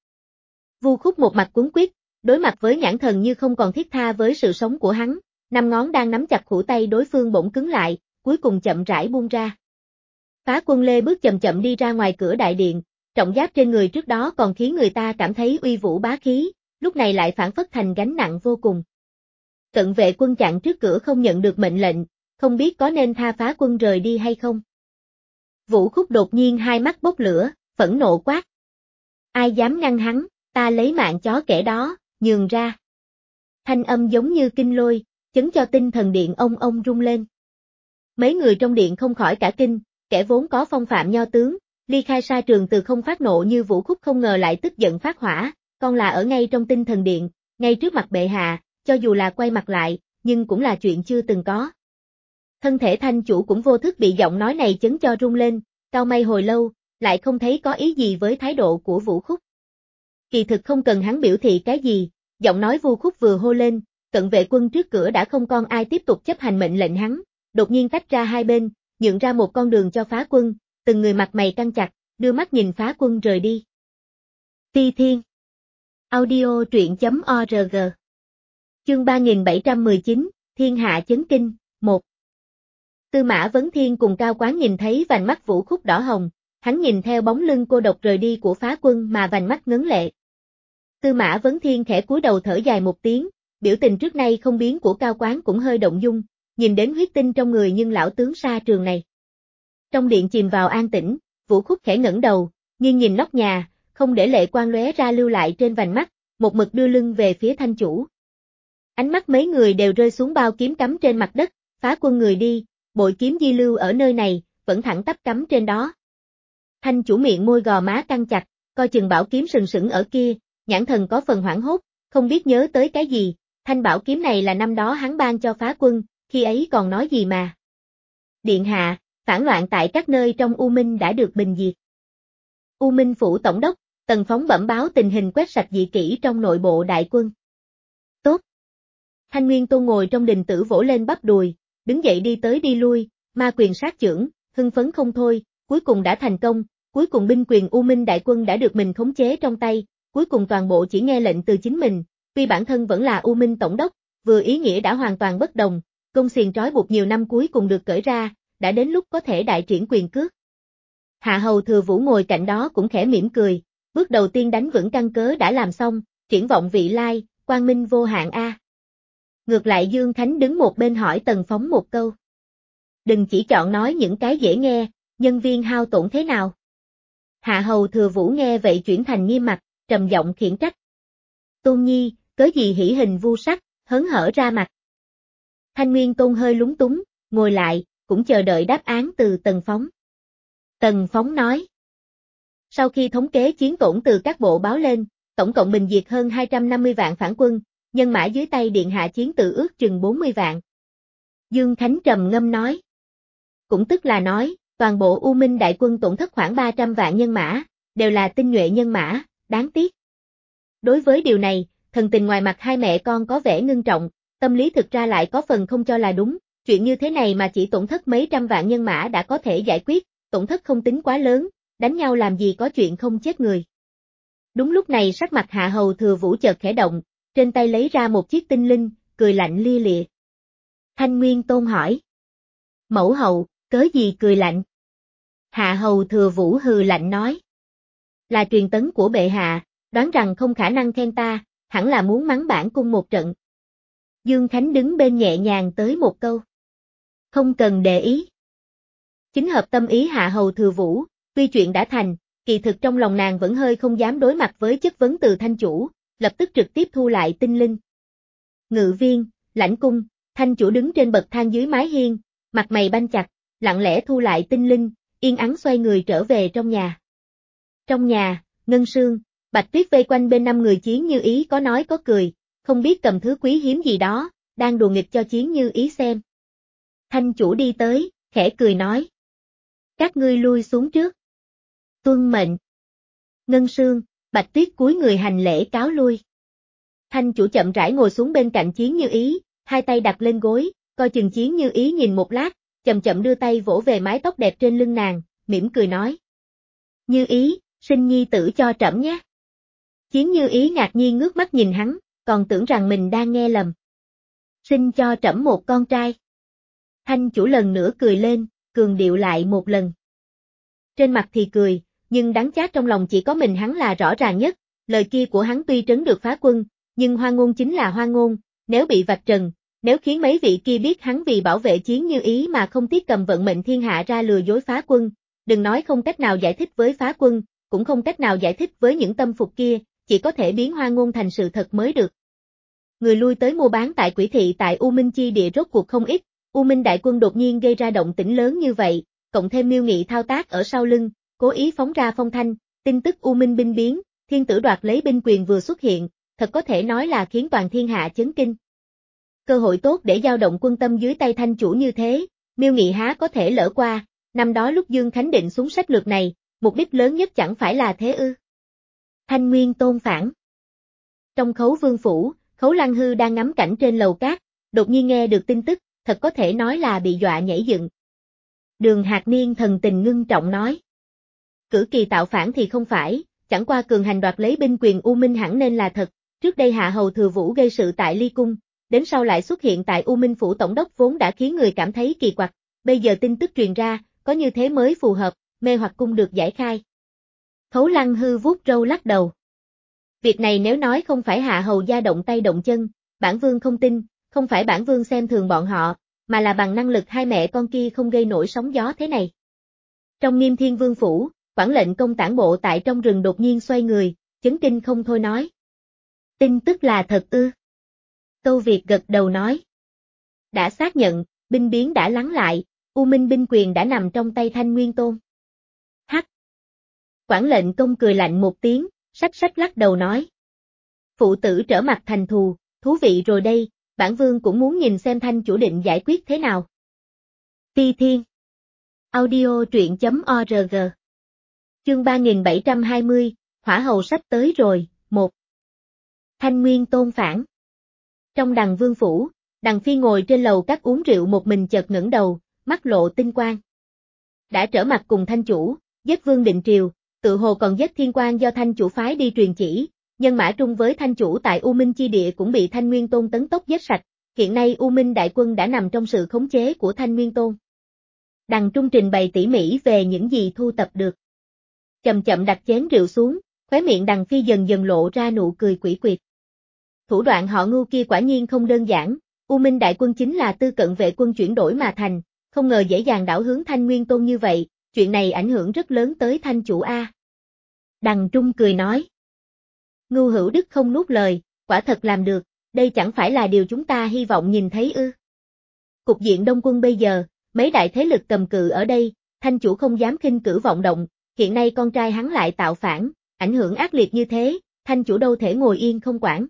Vu Khúc một mặt cuống quýt, đối mặt với nhãn thần như không còn thiết tha với sự sống của hắn, năm ngón đang nắm chặt khuỷu tay đối phương bỗng cứng lại, cuối cùng chậm rãi buông ra. Phá Quân lê bước chậm chậm đi ra ngoài cửa đại điện, trọng giáp trên người trước đó còn khiến người ta cảm thấy uy vũ bá khí, lúc này lại phản phất thành gánh nặng vô cùng. Cận Vệ Quân chặn trước cửa không nhận được mệnh lệnh, không biết có nên tha Phá Quân rời đi hay không. Vũ Khúc đột nhiên hai mắt bốc lửa, phẫn nộ quát. Ai dám ngăn hắn, ta lấy mạng chó kẻ đó, nhường ra. Thanh âm giống như kinh lôi, chấn cho tinh thần điện ông ông rung lên. Mấy người trong điện không khỏi cả kinh, kẻ vốn có phong phạm nho tướng, ly khai sa trường từ không phát nộ như Vũ Khúc không ngờ lại tức giận phát hỏa, con là ở ngay trong tinh thần điện, ngay trước mặt bệ hạ, cho dù là quay mặt lại, nhưng cũng là chuyện chưa từng có. Thân thể Thanh chủ cũng vô thức bị giọng nói này chấn cho rung lên, cau mày hồi lâu, lại không thấy có ý gì với thái độ của Vũ Khúc. Kỳ thực không cần hắn biểu thị cái gì, giọng nói Vũ Khúc vừa hô lên, cận vệ quân trước cửa đã không còn ai tiếp tục chấp hành mệnh lệnh hắn, đột nhiên tách ra hai bên, nhượng ra một con đường cho Phá Quân, từng người mặt mày căng chặt, đưa mắt nhìn Phá Quân rời đi. Ti Thiên Audio truyện chấm org Chương ba nghìn bảy trăm mười chín, Thiên hạ chấn kinh, một. Tư Mã Vấn Thiên cùng Cao Quán nhìn thấy vành mắt Vũ Khúc đỏ hồng, hắn nhìn theo bóng lưng cô độc rời đi của Phá Quân mà vành mắt ngấn lệ. Tư Mã Vấn Thiên khẽ cúi đầu thở dài một tiếng, biểu tình trước nay không biến của Cao Quán cũng hơi động dung, nhìn đến huyết tinh trong người nhưng lão tướng sa trường này. Trong điện chìm vào an tĩnh, Vũ Khúc khẽ ngẩng đầu, nghiêng nhìn nóc nhà, không để lệ quang lóe ra lưu lại trên vành mắt, một mực đưa lưng về phía Thanh chủ. Ánh mắt mấy người đều rơi xuống bao kiếm cắm trên mặt đất, Phá Quân người đi, bội kiếm di lưu ở nơi này, vẫn thẳng tắp cắm trên đó. Thanh chủ miệng môi gò má căng chặt, coi chừng bảo kiếm sừng sững ở kia, nhãn thần có phần hoảng hốt, không biết nhớ tới cái gì, thanh bảo kiếm này là năm đó hắn ban cho Phá Quân, khi ấy còn nói gì mà. Điện hạ, phản loạn tại các nơi trong U Minh đã được bình diệt. U Minh phủ tổng đốc, Tần Phóng bẩm báo tình hình quét sạch dị kỷ trong nội bộ đại quân. Tốt. Thanh Nguyên Tôn ngồi trong đình tử vỗ lên bắp đùi, đứng dậy đi tới đi lui, ma quyền sát chưởng, hưng phấn không thôi, cuối cùng đã thành công, cuối cùng binh quyền U Minh đại quân đã được mình khống chế trong tay, cuối cùng toàn bộ chỉ nghe lệnh từ chính mình, tuy bản thân vẫn là U Minh tổng đốc, vừa ý nghĩa đã hoàn toàn bất đồng, công xiềng trói buộc nhiều năm cuối cùng được cởi ra, đã đến lúc có thể đại triển quyền cước. Hạ hầu Thừa Vũ ngồi cạnh đó cũng khẽ mỉm cười, bước đầu tiên đánh vững căn cớ đã làm xong, triển vọng vị lai, quang minh vô hạn a. Ngược lại Dương Khánh đứng một bên hỏi Tần Phóng một câu. Đừng chỉ chọn nói những cái dễ nghe, nhân viên hao tổn thế nào. Hạ hầu Thừa Vũ nghe vậy chuyển thành nghiêm mặt, trầm giọng khiển trách. Tôn Nhi, cớ gì hỉ hình vu sắc, hớn hở ra mặt. Thanh Nguyên Tôn hơi lúng túng, ngồi lại, cũng chờ đợi đáp án từ Tần Phóng. Tần Phóng nói. Sau khi thống kế chiến tổn từ các bộ báo lên, tổng cộng bình diệt hơn hai trăm năm mươi vạn phản quân, nhân mã dưới tay điện hạ chiến tự ước chừng bốn mươi vạn. Dương Khánh trầm ngâm nói. Cũng tức là nói, toàn bộ U Minh đại quân tổn thất khoảng ba trăm vạn nhân mã, đều là tinh nhuệ nhân mã, đáng tiếc. Đối với điều này, thần tình ngoài mặt hai mẹ con có vẻ ngưng trọng, tâm lý thực ra lại có phần không cho là đúng, chuyện như thế này mà chỉ tổn thất mấy trăm vạn nhân mã đã có thể giải quyết, tổn thất không tính quá lớn, đánh nhau làm gì có chuyện không chết người. Đúng lúc này sắc mặt Hạ hầu Thừa Vũ chợt khẽ động, trên tay lấy ra một chiếc tinh linh, cười lạnh lia lịa. Thanh Nguyên Tôn hỏi. Mẫu hậu, cớ gì cười lạnh? Hạ hầu Thừa Vũ hừ lạnh nói. Là truyền tấn của bệ hạ, đoán rằng không khả năng khen ta, hẳn là muốn mắng bản cung một trận. Dương Khánh đứng bên nhẹ nhàng tới một câu. Không cần để ý. Chính hợp tâm ý Hạ hầu Thừa Vũ, tuy chuyện đã thành, kỳ thực trong lòng nàng vẫn hơi không dám đối mặt với chất vấn từ thanh chủ, lập tức trực tiếp thu lại tinh linh. Ngự viên, lãnh cung, thanh chủ đứng trên bậc thang dưới mái hiên, mặt mày banh chặt, lặng lẽ thu lại tinh linh, yên ắng xoay người trở về trong nhà. Trong nhà, Ngân Sương, Bạch Tuyết vây quanh bên năm người Chiến Như Ý có nói có cười, không biết cầm thứ quý hiếm gì đó, đang đùa nghịch cho Chiến Như Ý xem. Thanh chủ đi tới, khẽ cười nói. Các ngươi lui xuống trước. Tuân mệnh. Ngân Sương, Bạch Tuyết cúi người hành lễ cáo lui. Thanh chủ chậm rãi ngồi xuống bên cạnh Chiến Như Ý, hai tay đặt lên gối, coi chừng Chiến Như Ý nhìn một lát, chậm chậm đưa tay vỗ về mái tóc đẹp trên lưng nàng, mỉm cười nói. Như Ý, sinh nhi tử cho trẫm nhé. Chiến Như Ý ngạc nhiên ngước mắt nhìn hắn, còn tưởng rằng mình đang nghe lầm. Sinh cho trẫm một con trai. Thanh chủ lần nữa cười lên, cường điệu lại một lần. Trên mặt thì cười, nhưng đắng chát trong lòng chỉ có mình hắn là rõ ràng nhất, lời kia của hắn tuy trấn được Phá Quân, nhưng hoa ngôn chính là hoa ngôn, nếu bị vạch trần, nếu khiến mấy vị kia biết hắn vì bảo vệ Chiến Như Ý mà không tiếc cầm vận mệnh thiên hạ ra lừa dối Phá Quân, đừng nói không cách nào giải thích với Phá Quân, cũng không cách nào giải thích với những tâm phục kia, chỉ có thể biến hoa ngôn thành sự thật mới được. người lui tới mua bán tại Quỷ thị tại U Minh chi địa rốt cuộc không ít, U Minh đại quân đột nhiên gây ra động tĩnh lớn như vậy, cộng thêm Miêu Nghị thao tác ở sau lưng, cố ý phóng ra phong thanh, tin tức U Minh binh biến, thiên tử đoạt lấy binh quyền vừa xuất hiện, thật có thể nói là khiến toàn thiên hạ chấn kinh. Cơ hội tốt để dao động quân tâm dưới tay thanh chủ như thế, Miêu Nghị há có thể lỡ qua, năm đó lúc Dương Khánh định xuống sách lược này, mục đích lớn nhất chẳng phải là thế ư. Thanh Nguyên Tôn phản. Trong Khấu Vương phủ, Khấu Lăng Hư đang ngắm cảnh trên lầu cát, đột nhiên nghe được tin tức, thật có thể nói là bị dọa nhảy dựng. Đường Hạc Niên thần tình ngưng trọng nói. Cử Kỳ tạo phản thì không phải, chẳng qua cường hành đoạt lấy binh quyền U Minh hẳn nên là thật, trước đây Hạ Hầu Thừa Vũ gây sự tại Ly Cung, đến sau lại xuất hiện tại U Minh phủ tổng đốc vốn đã khiến người cảm thấy kỳ quặc, bây giờ tin tức truyền ra, có như thế mới phù hợp, mê hoặc cung được giải khai. Khấu Lăng Hư vuốt râu lắc đầu. Việc này nếu nói không phải Hạ Hầu gia động tay động chân, bản vương không tin, không phải bản vương xem thường bọn họ, mà là bằng năng lực hai mẹ con kia không gây nổi sóng gió thế này. Trong Nghiêm Thiên Vương phủ, quản lệnh công tản bộ tại trong rừng đột nhiên xoay người, chấn kinh không thôi nói. Tin tức là thật ư? Câu Việt gật đầu nói. Đã xác nhận, binh biến đã lắng lại, U Minh binh quyền đã nằm trong tay Thanh Nguyên Tôn. Hắc. Quản lệnh công cười lạnh một tiếng, sách sách lắc đầu nói. Phụ tử trở mặt thành thù, thú vị rồi đây, bản vương cũng muốn nhìn xem Thanh chủ định giải quyết thế nào. Phi Thiên. Audio truyện chấm org. Chương ba nghìn bảy trăm hai mươi, Hỏa Hầu sắp tới rồi, một. Thanh Nguyên Tôn phản. Trong Đằng Vương phủ, Đằng Phi ngồi trên lầu các uống rượu một mình chợt ngẩng đầu, mắt lộ tinh quang. Đã trở mặt cùng Thanh chủ, giết Vương Định Triều, tự hồ còn giết Thiên Quang do Thanh chủ phái đi truyền chỉ, nhân mã trung với Thanh chủ tại U Minh chi địa cũng bị Thanh Nguyên Tôn tấn tốc giết sạch, hiện nay U Minh đại quân đã nằm trong sự khống chế của Thanh Nguyên Tôn. Đằng Trung trình bày tỉ mỉ về những gì thu tập được. Chậm chậm đặt chén rượu xuống, khóe miệng Đằng Phi dần dần lộ ra nụ cười quỷ quyệt. Thủ đoạn họ Ngưu kia quả nhiên không đơn giản, U Minh đại quân chính là tư cận vệ quân chuyển đổi mà thành, không ngờ dễ dàng đảo hướng Thanh Nguyên Tôn như vậy, chuyện này ảnh hưởng rất lớn tới Thanh chủ A. Đằng Trung cười nói. Ngưu Hữu Đức không nuốt lời, quả thật làm được, đây chẳng phải là điều chúng ta hy vọng nhìn thấy ư. Cục diện Đông quân bây giờ, mấy đại thế lực cầm cự ở đây, Thanh chủ không dám khinh cử vọng động, hiện nay con trai hắn lại tạo phản, ảnh hưởng ác liệt như thế, Thanh chủ đâu thể ngồi yên không quản.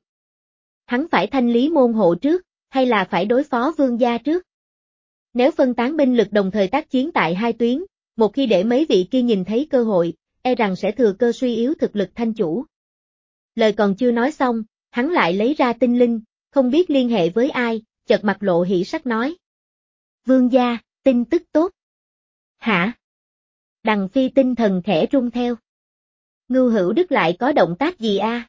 Hắn phải thanh lý môn hộ trước, hay là phải đối phó vương gia trước? Nếu phân tán binh lực đồng thời tác chiến tại hai tuyến, một khi để mấy vị kia nhìn thấy cơ hội, e rằng sẽ thừa cơ suy yếu thực lực Thanh chủ. Lời còn chưa nói xong, hắn lại lấy ra tinh linh, không biết liên hệ với ai, chợt mặt lộ hỉ sắc nói. Vương gia, tin tức tốt. Hả? Đằng Phi tinh thần khẽ rung theo. Ngưu Hữu Đức lại có động tác gì a?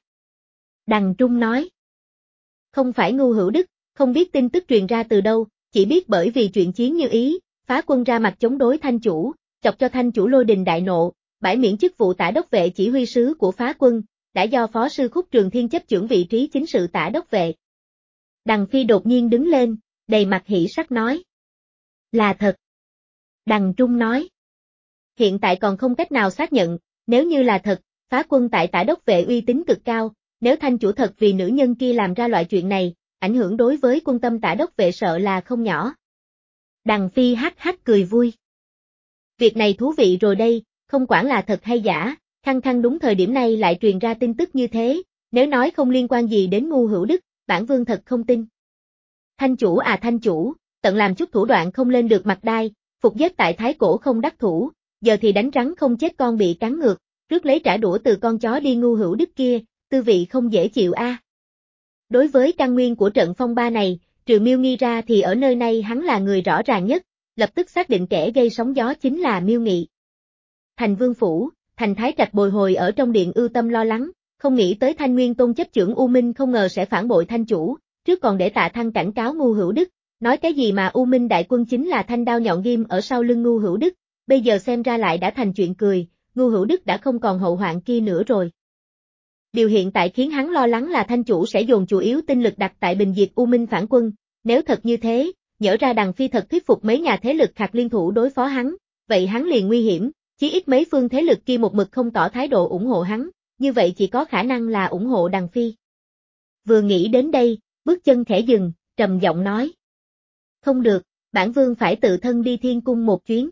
Đằng Trung nói. Không phải Ngưu Hữu Đức, không biết tin tức truyền ra từ đâu, chỉ biết bởi vì chuyện chiến như ý, phá quân ra mặt chống đối Thanh chủ, chọc cho Thanh chủ lôi đình đại nộ, bãi miễn chức vụ tả đốc vệ chỉ huy sứ của phá quân, đã do phó sư Khúc Trường Thiên chấp chưởng vị trí chính sự tả đốc vệ. Đằng Phi đột nhiên đứng lên, đầy mặt hỉ sắc nói. Là thật. Đằng Trung nói. Hiện tại còn không cách nào xác nhận, nếu như là thật, phá quân tại tả đốc vệ uy tín cực cao, nếu Thanh chủ thật vì nữ nhân kia làm ra loại chuyện này, ảnh hưởng đối với quân tâm tả đốc vệ sợ là không nhỏ. Đằng Phi hắc hắc cười vui. Việc này thú vị rồi đây, không quản là thật hay giả, khăng khăng đúng thời điểm này lại truyền ra tin tức như thế, nếu nói không liên quan gì đến Ngưu Hữu Đức, bản vương thật không tin. Thanh chủ à Thanh chủ, tận làm chút thủ đoạn không lên được mặt đai, phục giết tại Thái Cổ không đắc thủ, giờ thì đánh rắn không chết con bị cắn ngược, rước lấy trả đũa từ con chó đi Ngưu Hữu Đức kia, tư vị không dễ chịu a. À. Đối với căn nguyên của trận phong ba này, trừ Miêu Nghi ra thì ở nơi này hắn là người rõ ràng nhất, lập tức xác định kẻ gây sóng gió chính là Miêu Nghị. Thành Vương phủ, Thành Thái Trạch bồi hồi ở trong điện ưu tâm lo lắng, không nghĩ tới Thanh Nguyên Tôn chấp chưởng U Minh không ngờ sẽ phản bội Thanh chủ, trước còn để Tạ Thăng cảnh cáo Ngưu Hữu Đức, nói cái gì mà U Minh đại quân chính là thanh đao nhọn ghim ở sau lưng Ngưu Hữu Đức, bây giờ xem ra lại đã thành chuyện cười, Ngưu Hữu Đức đã không còn hậu hoạn kia nữa rồi. Điều hiện tại khiến hắn lo lắng là Thanh chủ sẽ dồn chủ yếu tinh lực đặt tại bình diệt U Minh phản quân, nếu thật như thế, nhỡ ra Đằng Phi thật thuyết phục mấy nhà thế lực khạc liên thủ đối phó hắn, vậy hắn liền nguy hiểm, chí ít mấy phương thế lực kia một mực không tỏ thái độ ủng hộ hắn, như vậy chỉ có khả năng là ủng hộ Đằng Phi. Vừa nghĩ đến đây, bước chân khẽ dừng, trầm giọng nói. Không được, bản vương phải tự thân đi thiên cung một chuyến.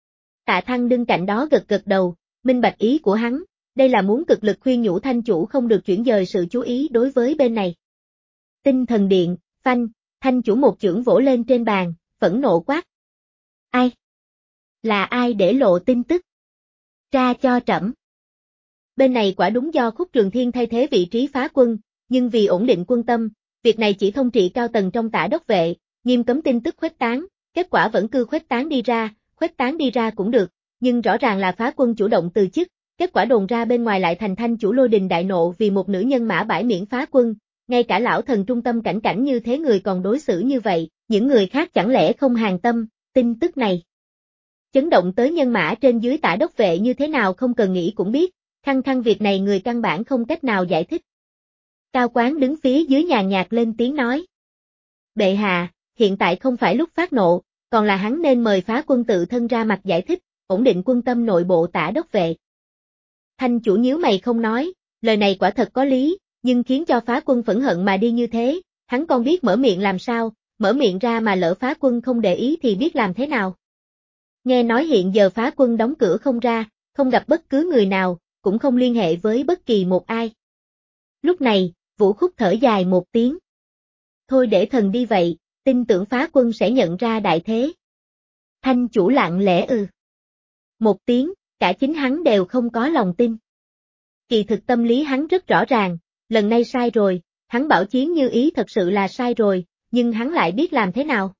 Tạ Thăng đứng cạnh đó gật gật đầu, minh bạch ý của hắn, đây là muốn cực lực khuyên nhủ Thanh chủ không được chuyển dời sự chú ý đối với bên này. Tinh thần điện, phanh, Thanh chủ một chưởng vỗ lên trên bàn, phẫn nộ quát. Ai? Là ai để lộ tin tức? Tra cho trẫm. Bên này quả đúng do Khúc Trường Thiên thay thế vị trí phá quân, nhưng vì ổn định quân tâm, việc này chỉ thông trị cao tầng trong Tả Đốc Vệ, nghiêm cấm tin tức khuếch tán, kết quả vẫn cứ khuếch tán đi ra, khuếch tán đi ra cũng được, nhưng rõ ràng là phá quân chủ động từ chức, kết quả đồn ra bên ngoài lại thành Thanh chủ Lôi Đình đại nộ vì một nữ nhân mã bãi miễn phá quân, ngay cả lão thần trung tâm cảnh cảnh như thế người còn đối xử như vậy, những người khác chẳng lẽ không hàng tâm, tin tức này. Chấn động tới nhân mã trên dưới Tả Đốc Vệ như thế nào không cần nghĩ cũng biết, khăng khăng việc này người căn bản không cách nào giải thích. Cao Quán đứng phía dưới nhàn nhạt lên tiếng nói. Bệ hạ, hiện tại không phải lúc phát nộ, còn là hắn nên mời phá quân tự thân ra mặt giải thích, ổn định quân tâm nội bộ Tả Đốc Vệ. Thanh chủ nhíu mày không nói, lời này quả thật có lý, nhưng khiến cho phá quân phẫn hận mà đi như thế, hắn còn biết mở miệng làm sao, mở miệng ra mà lỡ phá quân không để ý thì biết làm thế nào. Nghe nói hiện giờ phá quân đóng cửa không ra, không gặp bất cứ người nào, cũng không liên hệ với bất kỳ một ai. Lúc này, Vũ Khúc thở dài một tiếng. Thôi để thần đi vậy, tin tưởng phá quân sẽ nhận ra đại thế. Thanh chủ lặng lẽ ư. Một tiếng, cả chính hắn đều không có lòng tin. Kỳ thực tâm lý hắn rất rõ ràng, lần này sai rồi, hắn bảo Chiến Như Ý thật sự là sai rồi, nhưng hắn lại biết làm thế nào.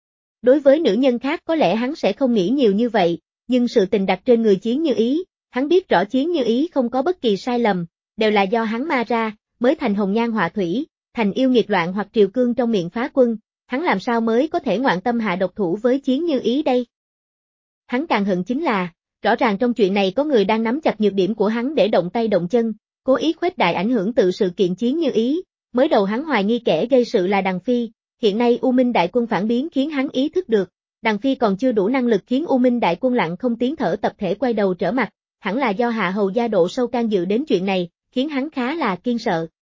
Đối với nữ nhân khác có lẽ hắn sẽ không nghĩ nhiều như vậy, nhưng sự tình đặt trên người Chiến Như Ý, hắn biết rõ Chiến Như Ý không có bất kỳ sai lầm, đều là do hắn ma ra, mới thành hồng nhan họa thủy, thành yêu nghiệt loạn hoặc triều cương trong miệng phá quân, hắn làm sao mới có thể ngoạn tâm hạ độc thủ với Chiến Như Ý đây. Hắn càng hận chính là, rõ ràng trong chuyện này có người đang nắm chặt nhược điểm của hắn để động tay động chân, cố ý khuếch đại ảnh hưởng từ sự kiện Chiến Như Ý, mới đầu hắn hoài nghi kẻ gây sự là Đằng Phi, hiện nay U Minh đại quân phản biến khiến hắn ý thức được, Đằng Phi còn chưa đủ năng lực khiến U Minh đại quân lặng không tiếng thở tập thể quay đầu trở mặt, hẳn là do hạ hầu gia độ sâu can dự đến chuyện này, khiến hắn khá là kiên sợ.